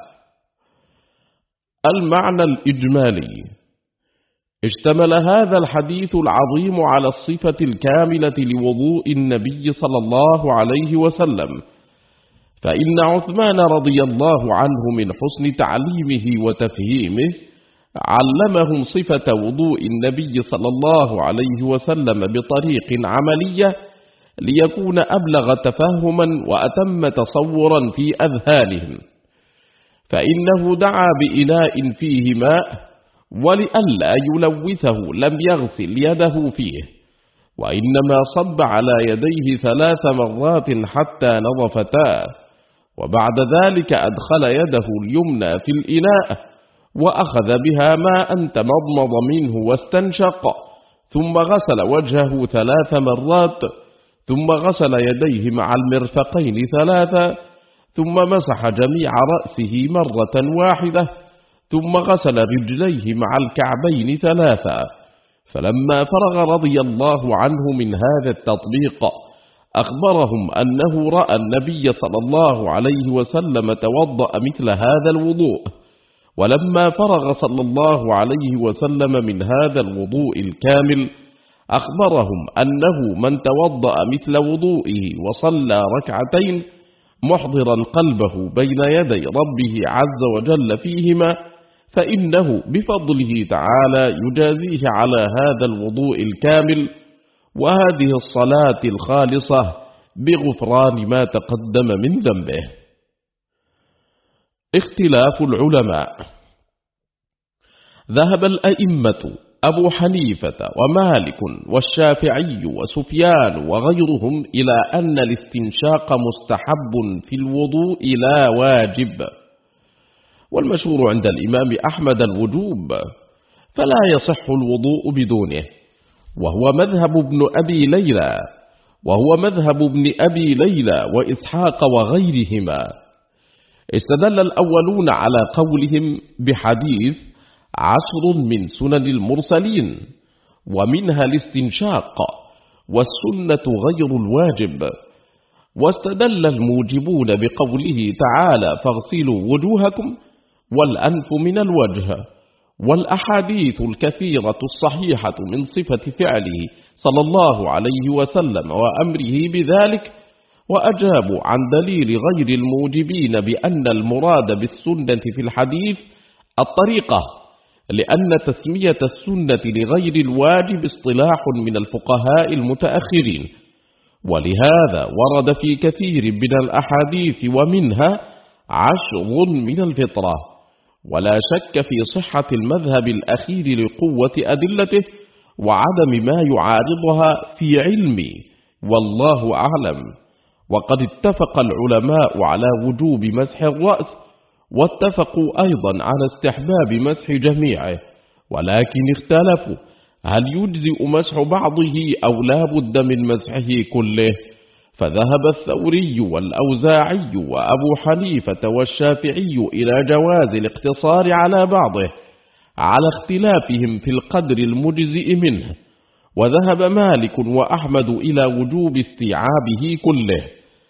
المعنى الإجمالي. اشتمل هذا الحديث العظيم على الصفة الكاملة لوضوء النبي صلى الله عليه وسلم، فإن عثمان رضي الله عنه من حسن تعليمه وتفهيمه علمهم صفة وضوء النبي صلى الله عليه وسلم بطريق عملية ليكون أبلغ تفهما وأتم تصورا في أذهانهم. فإنه دعا بإناء فيه ماء، ولئلا يلوثه لم يغسل يده فيه، وإنما صب على يديه ثلاث مرات حتى نظفتا، وبعد ذلك أدخل يده اليمنى في الإناء وأخذ بها ماء تمضمض منه واستنشق، ثم غسل وجهه ثلاث مرات، ثم غسل يديه مع المرفقين ثلاثا، ثم مسح جميع رأسه مرة واحدة، ثم غسل رجليه مع الكعبين ثلاثا. فلما فرغ رضي الله عنه من هذا التطبيق أخبرهم أنه رأى النبي صلى الله عليه وسلم توضأ مثل هذا الوضوء. ولما فرغ صلى الله عليه وسلم من هذا الوضوء الكامل أخبرهم أنه من توضأ مثل وضوئه وصلى ركعتين محضرا قلبه بين يدي ربه عز وجل فيهما فإنه بفضله تعالى يجازيه على هذا الوضوء الكامل وهذه الصلاة الخالصة بغفران ما تقدم من ذنبه. اختلاف العلماء. ذهب الأئمة أبو حنيفة ومالك والشافعي وسفيان وغيرهم إلى أن الاستنشاق مستحب في الوضوء لا واجب، والمشهور عند الإمام أحمد الوجوب، فلا يصح الوضوء بدونه، وهو مذهب ابن أبي ليلى وهو مذهب ابن أبي ليلى وإسحاق وغيرهما. استدل الأولون على قولهم بحديث عشر من سنن المرسلين، ومنها الاستنشاق، والسنة غير الواجب. واستدل الموجبون بقوله تعالى فاغسلوا وجوهكم والأنف من الوجه، والأحاديث الكثيرة الصحيحة من صفة فعله صلى الله عليه وسلم وأمره بذلك، وأجابوا عن دليل غير الموجبين بأن المراد بالسنة في الحديث الطريقة، لأن تسمية السنة لغير الواجب اصطلاح من الفقهاء المتأخرين، ولهذا ورد في كثير من الأحاديث ومنها عشر من الفطرة. ولا شك في صحة المذهب الأخير لقوة أدلته وعدم ما يعارضها في علمي، والله أعلم. وقد اتفق العلماء على وجوب مسح الرأس، واتفقوا أيضا على استحباب مسح جميعه، ولكن اختلفوا هل يجزئ مسح بعضه أو لا بد من مسحه كله، فذهب الثوري والأوزاعي وأبو حنيفة والشافعي إلى جواز الاقتصار على بعضه على اختلافهم في القدر المجزئ منه، وذهب مالك وأحمد إلى وجوب استيعابه كله.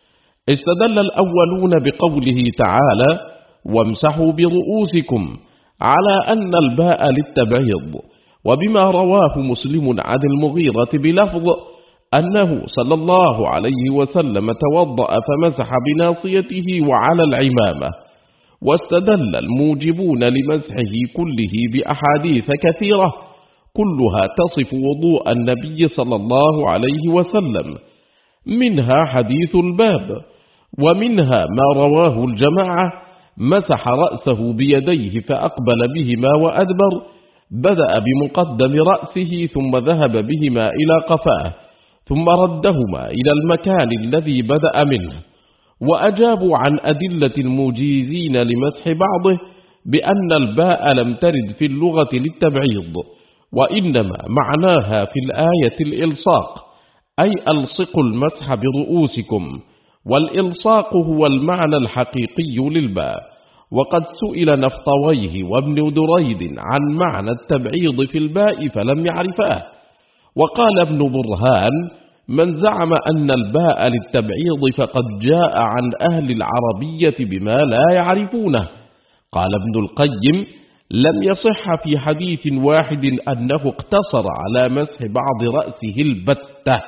استدل الأولون بقوله تعالى وامسحوا برؤوسكم على أن الباء للتبعيض، وبما رواه مسلم عن المغيرة بلفظ أنه صلى الله عليه وسلم توضأ فمسح بناصيته وعلى العمامة. واستدل الموجبون لمسحه كله بأحاديث كثيرة كلها تصف وضوء النبي صلى الله عليه وسلم، منها حديث الباب، ومنها ما رواه الجماعة مسح رأسه بيديه فأقبل بهما وأدبر، بدأ بمقدم رأسه ثم ذهب بهما إلى قفاه ثم ردهما إلى المكان الذي بدأ منه. وأجابوا عن أدلة المجيزين لمسح بعضه بأن الباء لم ترد في اللغة للتبعيض، وإنما معناها في الآية الإلصاق، أي ألصقوا المسح برؤوسكم، والإلصاق هو المعنى الحقيقي للباء. وقد سئل نفطويه وابن دريد عن معنى التبعيض في الباء فلم يعرفاه، وقال ابن برهان من زعم أن الباء للتبعيض فقد جاء عن أهل العربية بما لا يعرفونه. قال ابن القيم لم يصح في حديث واحد أنه اقتصر على مسح بعض رأسه البتة.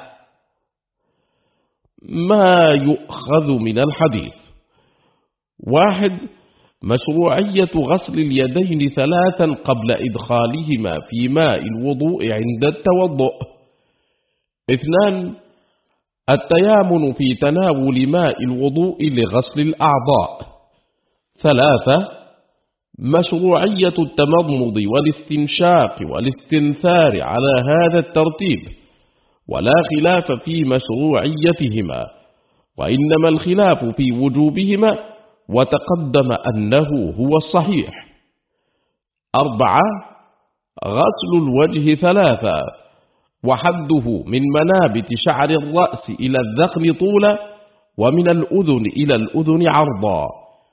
ما يؤخذ من الحديث: واحد، مشروعية غسل اليدين ثلاثا قبل إدخالهما في ماء الوضوء عند التوضؤ. اثنان، التيامن في تناول ماء الوضوء لغسل الأعضاء. ثلاثة، مشروعية التمضمض والاستنشاق والاستنثار على هذا الترتيب، ولا خلاف في مشروعيتهما، وإنما الخلاف في وجوبهما، وتقدم أنه هو الصحيح. أربعة، غسل الوجه ثلاثة، وحده من منابت شعر الرأس إلى الذقن طولا، ومن الأذن إلى الأذن عرضا،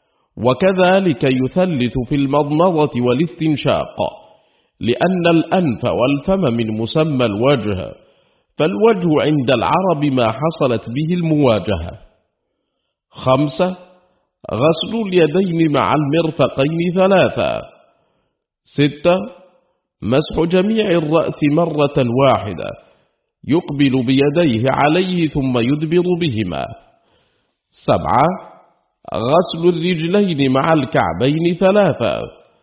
وكذلك يثلث في المضمضة والاستنشاق، لأن الأنف والفم من مسمى الوجه، فالوجه عند العرب ما حصلت به المواجهة. خمسة: غسل اليدين مع المرفقين ثلاثة. ستة: مسح جميع الرأس مرة واحدة، يقبل بيديه عليه ثم يدبر بهما. سبعة: غسل الرجلين مع الكعبين ثلاثة.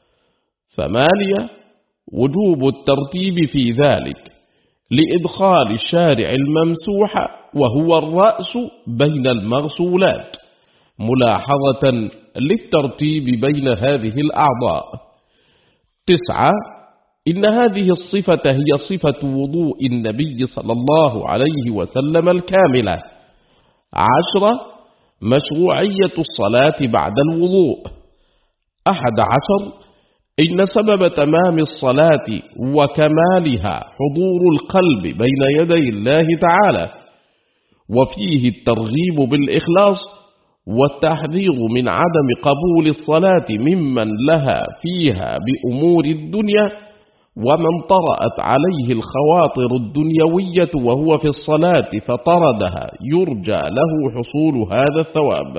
ثمانية: وجوب الترتيب في ذلك لإدخال الشارع الممسوح وهو الرأس بين المغسولات، ملاحظة للترتيب بين هذه الأعضاء. تسعة: إن هذه الصفة هي صفة وضوء النبي صلى الله عليه وسلم الكاملة. عشرة: مشروعية الصلاة بعد الوضوء. أحد عشر: إن سبب تمام الصلاة وكمالها حضور القلب بين يدي الله تعالى، وفيه الترغيب بالإخلاص والتحذير من عدم قبول الصلاة ممن لها فيها بأمور الدنيا، ومن طرأت عليه الخواطر الدنيوية وهو في الصلاة فطردها يرجى له حصول هذا الثواب.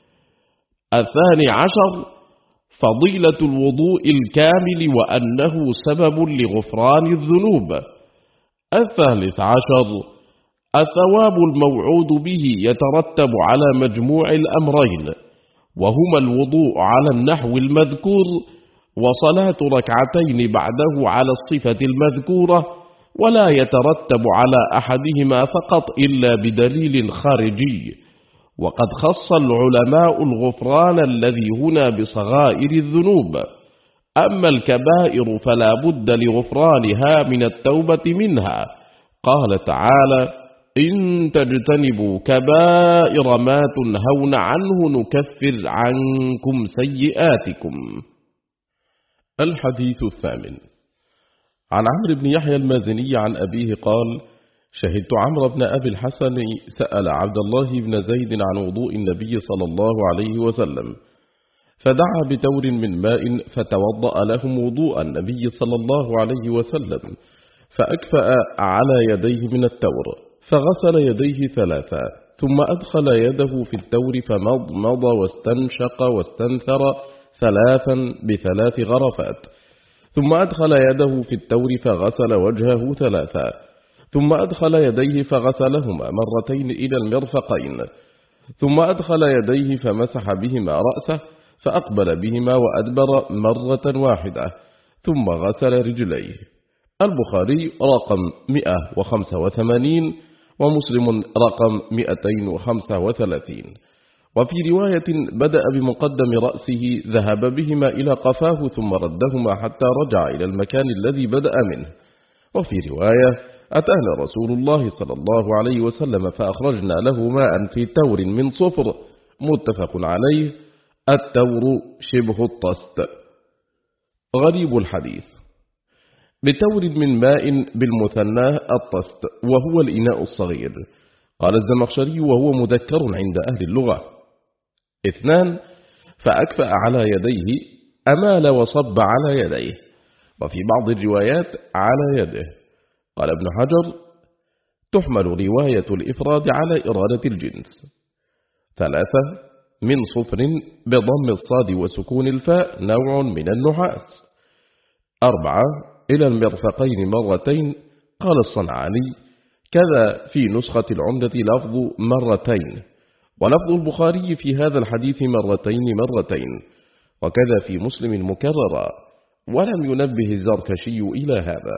الثاني عشر: فضيلة الوضوء الكامل وأنه سبب لغفران الذنوب. الثالث عشر: الثواب الموعود به يترتب على مجموع الأمرين، وهما الوضوء على النحو المذكور، وصلاة ركعتين بعده على الصفة المذكورة، ولا يترتب على أحدهما فقط إلا بدليل خارجي. وقد خص العلماء الغفران الذي هنا بصغائر الذنوب، أما الكبائر فلا بد لغفرانها من التوبة منها. قال تعالى: إن تجتنبوا كبائر ما تنهون عنه نكفر عنكم سيئاتكم. الحديث الثامن: عن عمرو بن يحيى المازني عن أبيه قال: شهدت عمرو بن أبي الحسن سأل عبد الله بن زيد عن وضوء النبي صلى الله عليه وسلم، فدعا بتور من ماء فتوضأ لهم وضوء النبي صلى الله عليه وسلم، فأكفأ على يديه من التور، فغسل يديه ثلاثا، ثم أدخل يده في التور فمضمض واستنشق واستنثر ثلاثا بثلاث غرفات، ثم أدخل يده في التور فغسل وجهه ثلاثا، ثم أدخل يديه فغسلهما مرتين إلى المرفقين، ثم أدخل يديه فمسح بهما رأسه فأقبل بهما وأدبر مرة واحدة، ثم غسل رجليه. البخاري رقم مئة وخمسة وثمانين ومسلم رقم مئتين وخمسة وثلاثين. وفي رواية بدأ بمقدم رأسه ذهب بهما إلى قفاه ثم ردهما حتى رجع إلى المكان الذي بدأ منه. وفي رواية أتانا رسول الله صلى الله عليه وسلم فأخرجنا له ماء في تور من صفر، متفق عليه. التور شبه الطست. غريب الحديث: بتور من ماء بالمثنى الطست، وهو الإناء الصغير. قال الزمخشري: وهو مذكر عند أهل اللغة. اثنان: فأكفأ على يديه، أمال وصب على يديه، وفي بعض الروايات على يده. قال ابن حجر: تحمل رواية الإفراد على إرادة الجنس. ثلاثة: من صفر بضم الصاد وسكون الفاء، نوع من النحاس. أربعة: إلى المرفقين مرتين. قال الصنعاني: كذا في نسخة العمدة لفظ مرتين، ولفظ البخاري في هذا الحديث مرتين مرتين، وكذا في مسلم مكررا، ولم ينبه الزركشي إلى هذا.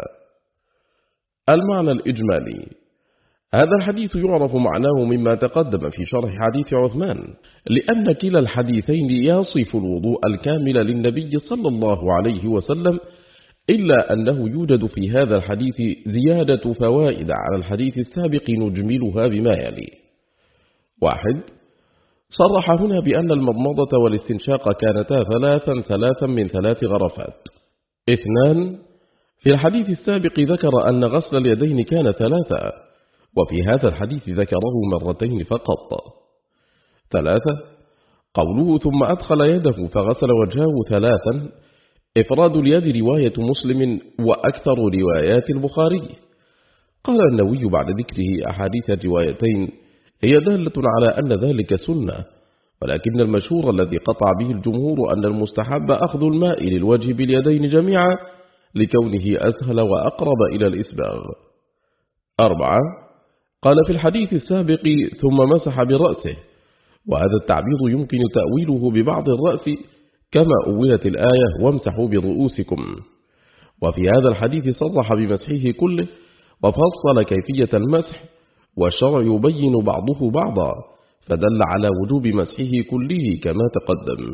المعنى الإجمالي: هذا الحديث يعرف معناه مما تقدم في شرح حديث عثمان، لأن كلا الحديثين يصف الوضوء الكامل للنبي صلى الله عليه وسلم، إلا أنه يوجد في هذا الحديث زيادة فوائد على الحديث السابق نجملها بما يلي. واحد: صرح هنا بأن المضمضة والاستنشاق كانتا ثلاثا ثلاثا من ثلاث غرفات. اثنان: في الحديث السابق ذكر أن غسل اليدين كان ثلاثة، وفي هذا الحديث ذكره مرتين فقط. ثلاثة قوله ثم أدخل يده فغسل وجهه ثلاثا، إفراد اليد رواية مسلم وأكثر روايات البخاري. قال النووي بعد ذكره أحاديث الروايتين هي دالة على أن ذلك سنة، ولكن المشهور الذي قطع به الجمهور أن المستحب أخذ الماء للوجه باليدين جميعا لكونه أسهل وأقرب إلى الإسباغ. أربعة قال في الحديث السابق ثم مسح برأسه، وهذا التعبير يمكن تأويله ببعض الرأس كما أولت الآية وامسحوا برؤوسكم، وفي هذا الحديث صرح بمسحه كله وفصل كيفية المسح، والشرع يبين بعضه بعضا فدل على وجوب مسحه كله كما تقدم.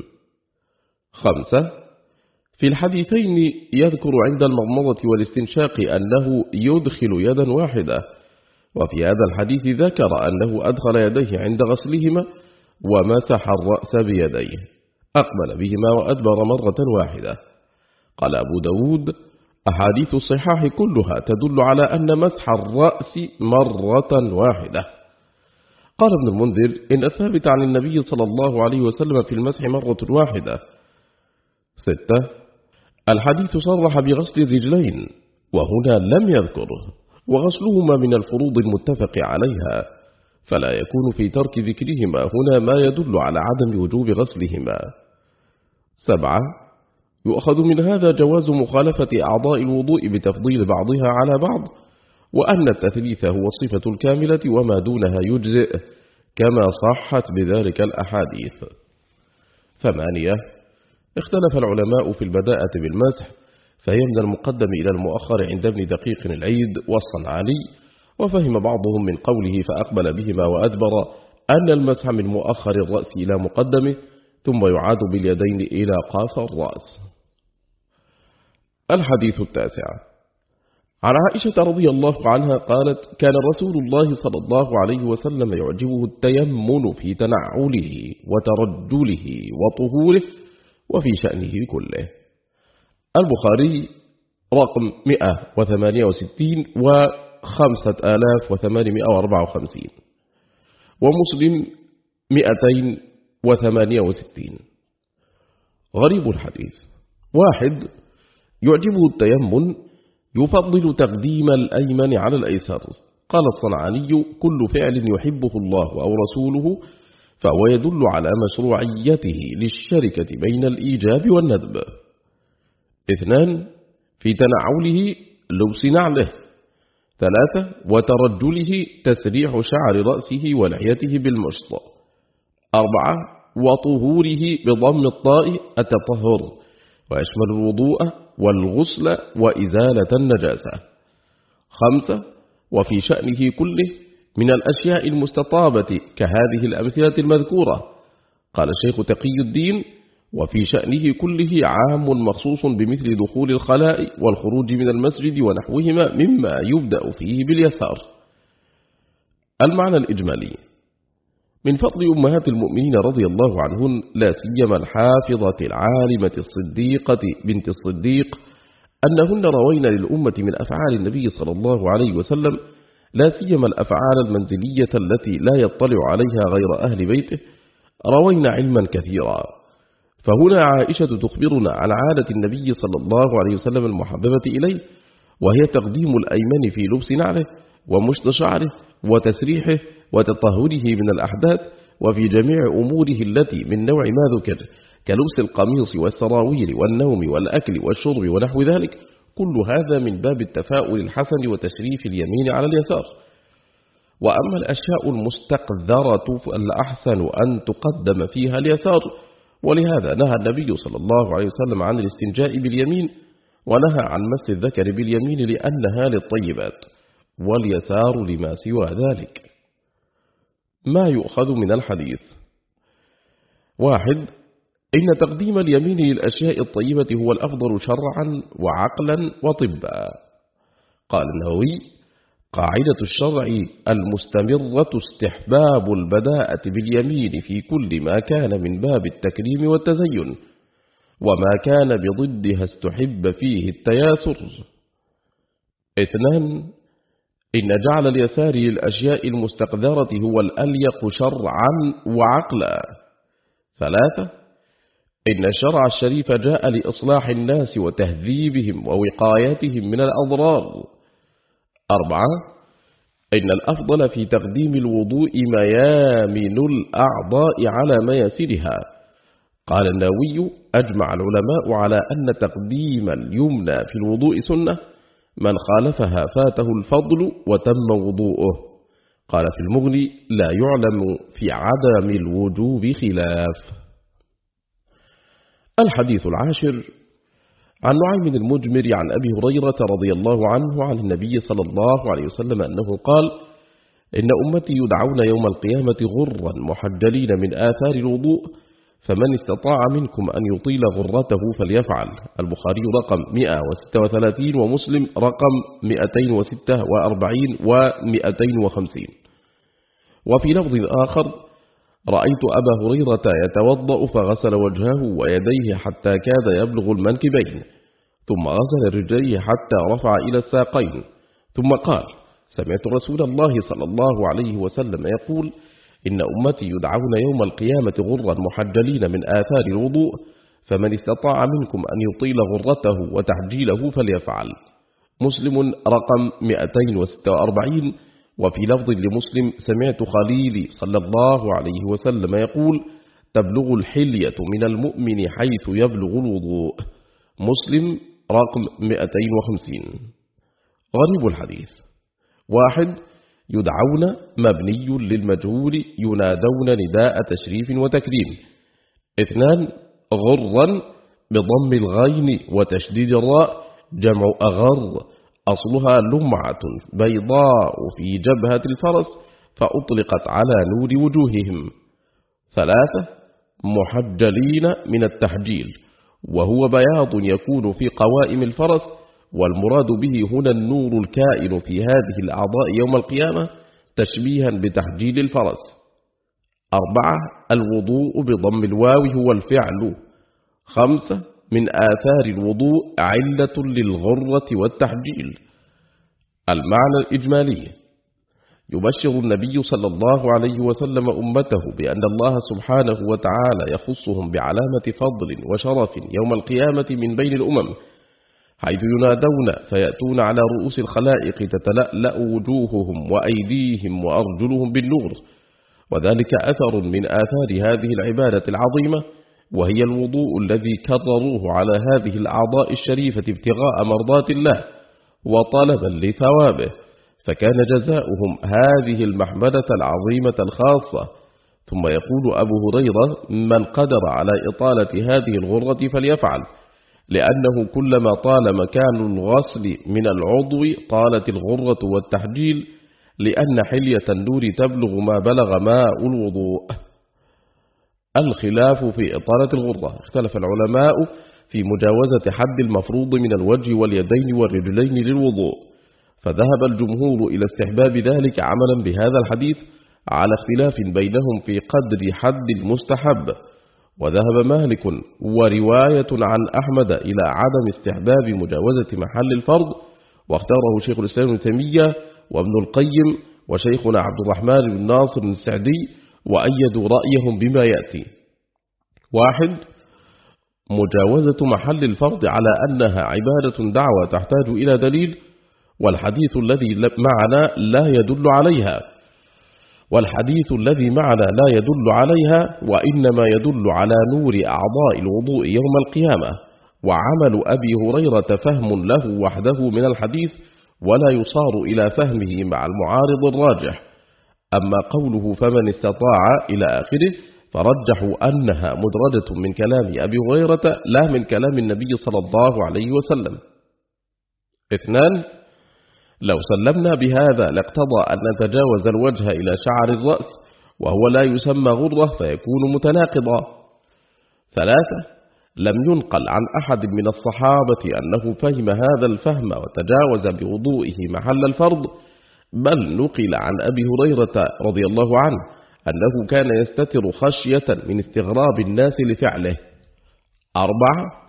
خمسة في الحديثين يذكر عند المضمضة والاستنشاق أنه يدخل يدا واحدة، وفي هذا الحديث ذكر أنه أدخل يديه عند غسلهما ومسح الرأس بيديه، أقبل بهما وأدبر مرة واحدة. قال أبو داود أحاديث الصحاح كلها تدل على أن مسح الرأس مرة واحدة. قال ابن المنذر إن الثابت عن النبي صلى الله عليه وسلم في المسح مرة واحدة. ستة الحديث صرح بغسل الرجلين وهنا لم يذكره، وغسلهما من الفروض المتفق عليها، فلا يكون في ترك ذكرهما هنا ما يدل على عدم وجوب غسلهما. سبعة يؤخذ من هذا جواز مخالفة أعضاء الوضوء بتفضيل بعضها على بعض، وأن التثليث هو الصفة الكاملة وما دونها يجزئ كما صحت بذلك الأحاديث. ثمانية اختلف العلماء في البداءة بالمسح، فهي من المقدم إلى المؤخر عند ابن دقيق العيد والصنعاني، وفهم بعضهم من قوله فأقبل بهما وأدبر أن المسح من مؤخر الرأس إلى مقدمه ثم يعاد باليدين إلى قاف الرأس. الحديث التاسع عن عائشة رضي الله عنها قالت كان رسول الله صلى الله عليه وسلم يعجبه التيمن في تنعله وترجله وطهوره وفي شأنه كله. البخاري رقم مئة وثمانية وستين وخمسة آلاف وثمانمائة وأربعة وخمسين، ومسلم مئتين وثمانية وستين. غريب الحديث: واحد يعجبه التيمن يفضل تقديم الأيمن على الأيسر. قال الصنعاني كل فعل يحبه الله أو رسوله فهو يدل على مشروعيته للشركة بين الإيجاب والندب. اثنان في تنعله لبس نعله. ثلاثة وترجله تسريح شعر رأسه ولحيته بالمشط. أربعة وطهوره بضم الطاء التطهر، ويشمل الوضوء والغسل وإزالة النجاسة. خمسة وفي شأنه كله من الأشياء المستطابة كهذه الأمثلة المذكورة. قال الشيخ تقي الدين وفي شأنه كله عام مخصوص بمثل دخول الخلاء والخروج من المسجد ونحوهما مما يبدأ فيه باليسار. المعنى الإجمالي: من فضل أمهات المؤمنين رضي الله عنهن لا سيما الحافظة العالمة الصديقة بنت الصديق أنهن روين للأمة من أفعال النبي صلى الله عليه وسلم، لا سيما الأفعال المنزلية التي لا يطلع عليها غير أهل بيته، روين علما كثيرا. فهنا عائشة تخبرنا عن عادة النبي صلى الله عليه وسلم المحببة إليه، وهي تقديم الأيمن في لبس نعله ومشط شعره وتسريحه وتطهره من الأحداث، وفي جميع أموره التي من نوع ما ذكر كلبس القميص والسراويل والنوم والأكل والشرب ونحو ذلك، كل هذا من باب التفاؤل الحسن وتشريف اليمين على اليسار. وأما الأشياء المستقذرة فالأحسن أن تقدم فيها اليسار، ولهذا نهى النبي صلى الله عليه وسلم عن الاستنجاء باليمين، ونهى عن مس الذكر باليمين لأنها للطيبات، واليسار لما سوى ذلك. ما يؤخذ من الحديث: واحد إن تقديم اليمين للأشياء الطيبة هو الأفضل شرعا وعقلا وطبا. قال النووي: قاعدة الشرع المستمرة استحباب البداءة باليمين في كل ما كان من باب التكريم والتزين، وما كان بضدها استحب فيه التياسر. اثنان إن جعل اليسار للأشياء المستقذرة هو الأليق شرعا وعقلا. ثلاثة، إن الشرع الشريف جاء لإصلاح الناس وتهذيبهم ووقايتهم من الأضرار. أربعة، إن الأفضل في تقديم الوضوء ميامن الأعضاء على مياسرها. قال النووي: أجمع العلماء على أن تقديم اليمنى في الوضوء سنة، من خالفها فاته الفضل وتم وضوءه. قال في المغني: لا يعلم في عدم الوجوب خلاف. الحديث العاشر عن نعيم المجمر عن أبي هريرة رضي الله عنه عن النبي صلى الله عليه وسلم أنه قال: إن أمتي يدعون يوم القيامة غرا محجلين من آثار الوضوء، فمن استطاع منكم أن يطيل غرته فليفعل. البخاري رقم مئة وستة وثلاثين ومسلم رقم مئتين وستة وأربعين ومئتين وخمسين. وفي لفظ آخر: رأيت أبا هريرة يتوضأ فغسل وجهه ويديه حتى كاد يبلغ المنكبين، ثم غسل رجليه حتى رفع إلى الساقين، ثم قال: سمعت رسول الله صلى الله عليه وسلم يقول: إن أمتي يدعون يوم القيامة غرا محجلين من آثار الوضوء، فمن استطاع منكم أن يطيل غرته وتحجيله فليفعل. مسلم رقم مئتين وستة وأربعين. وفي لفظ لمسلم: سمعت خليلي صلى الله عليه وسلم يقول: تبلغ الحلية من المؤمن حيث يبلغ الوضوء. مسلم رقم مئتين وخمسين. غريب الحديث: واحد، يدعون مبني للمجهول ينادون نداء تشريف وتكريم. اثنان، غرا بضم الغين وتشديد الراء جمع أغر، أصلها لمعة بيضاء في جبهة الفرس فأطلقت على نور وجوههم. ثلاثة، محجلين من التحجيل، وهو بياض يكون في قوائم الفرس، والمراد به هنا النور الكائن في هذه الأعضاء يوم القيامة تشبيها بتحجيل الفرس. أربعة، الوضوء بضم الواو هو الفعل. خمسة، من آثار الوضوء علة للغرة والتحجيل. المعنى الإجمالي: يبشر النبي صلى الله عليه وسلم أمته بأن الله سبحانه وتعالى يخصهم بعلامة فضل وشرف يوم القيامة من بين الأمم، حيث ينادون فيأتون على رؤوس الخلائق تتلألأ وجوههم وأيديهم وأرجلهم بالنور، وذلك أثر من آثار هذه العبادة العظيمة، وهي الوضوء الذي كرروه على هذه الأعضاء الشريفة ابتغاء مرضات الله وطلبا لثوابه، فكان جزاؤهم هذه المحمدة العظيمة الخاصة. ثم يقول أبو هريرة: من قدر على إطالة هذه الغرة فليفعل، لأنه كلما طال مكان الغسل من العضو طالت الغرة والتحجيل، لأن حلية النور تبلغ ما بلغ ماء الوضوء. الخلاف في إطالة الغرة: اختلف العلماء في مجاوزة حد المفروض من الوجه واليدين والرجلين للوضوء، فذهب الجمهور إلى استحباب ذلك عملا بهذا الحديث، على اختلاف بينهم في قدر حد المستحب. وذهب مالك ورواية عن أحمد إلى عدم استحباب مجاوزة محل الفرض، واختاره شيخ الإسلام ابن تيمية وابن القيم وشيخنا عبد الرحمن بن ناصر السعدي، وأيدوا رأيهم بما يأتي. واحد، مجاوزة محل الفرض على أنها عبادة دعوة تحتاج إلى دليل، والحديث الذي معنا لا يدل عليها والحديث الذي معنا لا يدل عليها وإنما يدل على نور أعضاء الوضوء يوم القيامة. وعمل أبي هريرة فهم له وحده من الحديث، ولا يصار إلى فهمه مع المعارض الراجح. أما قوله فمن استطاع إلى آخره فرجحوا أنها مدرجة من كلام أبي هريرة لا من كلام النبي صلى الله عليه وسلم. اثنان، لو سلمنا بهذا لاقتضى أن نتجاوز الوجه إلى شعر الرأس، وهو لا يسمى غرة فيكون متناقضا. ثلاثة، لم ينقل عن أحد من الصحابة أنه فهم هذا الفهم وتجاوز بوضوئه محل الفرض، بل نقل عن أبي هريرة رضي الله عنه أنه كان يستتر خشية من استغراب الناس لفعله. أربعة،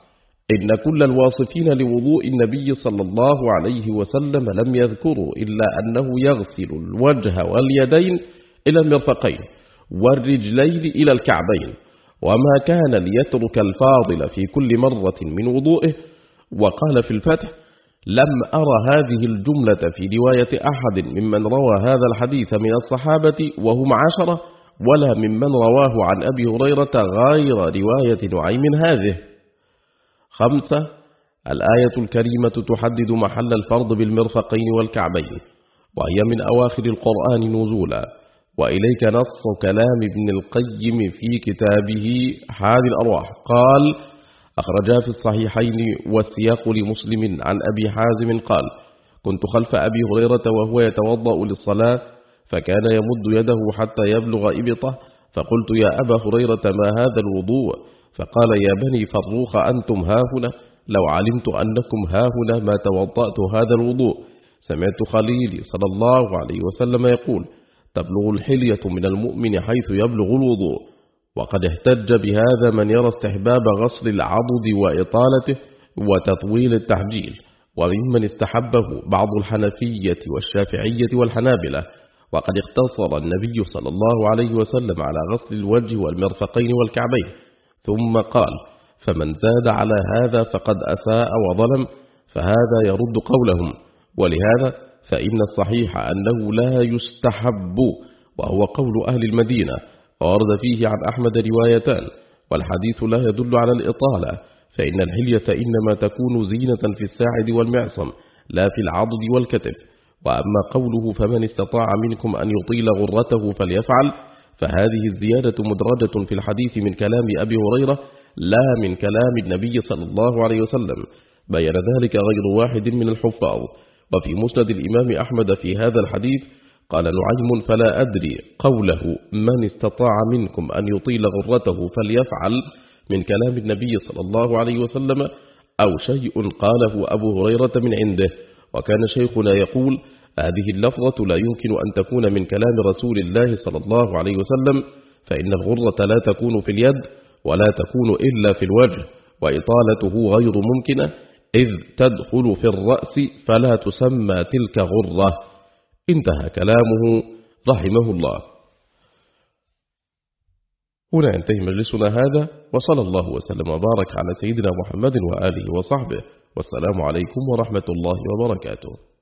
إن كل الواصفين لوضوء النبي صلى الله عليه وسلم لم يذكروا إلا أنه يغسل الوجه واليدين إلى المرفقين والرجلين إلى الكعبين، وما كان ليترك الفاضل في كل مرة من وضوئه. وقال في الفتح: لم أرى هذه الجملة في رواية أحد ممن روى هذا الحديث من الصحابة وهم عشرة، ولا ممن رواه عن أبي هريرة غير رواية نعيم هذه. خمسة: الآية الكريمة تحدد محل الفرض بالمرفقين والكعبين، وهي من أواخر القرآن نزولا. وإليك نص كلام ابن القيم في كتابه حادي الأرواح، قال: أخرجا في الصحيحين والسياق لمسلم عن أبي حازم قال: كنت خلف أبي هريرة وهو يتوضأ للصلاة، فكان يمد يده حتى يبلغ إبطه، فقلت: يا أبا هريرة ما هذا الوضوء؟ فقال: يا بني فروخ أنتم هاهنا، لو علمت أنكم هاهنا ما توضأت هذا الوضوء. سمعت خليلي صلى الله عليه وسلم يقول: تبلغ الحلية من المؤمن حيث يبلغ الوضوء. وقد احتج بهذا من يرى استحباب غسل العضد وإطالته وتطويل التحجيل، وممن استحبه بعض الحنفية والشافعية والحنابلة. وقد اقتصر النبي صلى الله عليه وسلم على غسل الوجه والمرفقين والكعبين، ثم قال: فمن زاد على هذا فقد أساء وظلم، فهذا يرد قولهم. ولهذا فإن الصحيح أنه لا يستحب، وهو قول أهل المدينة، وورد فيه عن أحمد روايتان، والحديث لا يدل على الإطالة، فإن الحلية إنما تكون زينة في الساعد والمعصم لا في العضد والكتف. وأما قوله: فمن استطاع منكم أن يطيل غرته فليفعل، فهذه الزيادة مدرجة في الحديث من كلام أبي هريرة لا من كلام النبي صلى الله عليه وسلم، بين ذلك غير واحد من الحفاظ. وفي مسند الإمام أحمد في هذا الحديث قال نعيم: فلا أدري قوله من استطاع منكم أن يطيل غرته فليفعل من كلام النبي صلى الله عليه وسلم أو شيء قاله أبو هريرة من عنده. وكان شيخنا يقول: هذه اللفظة لا يمكن أن تكون من كلام رسول الله صلى الله عليه وسلم، فإن الغرة لا تكون في اليد ولا تكون إلا في الوجه، وإطالته غير ممكنة إذ تدخل في الرأس فلا تسمى تلك غرة. انتهى كلامه رحمه الله. هنا ينتهي مجلسنا هذا، وصلى الله وسلم وبارك على سيدنا محمد وآله وصحبه، والسلام عليكم ورحمة الله وبركاته.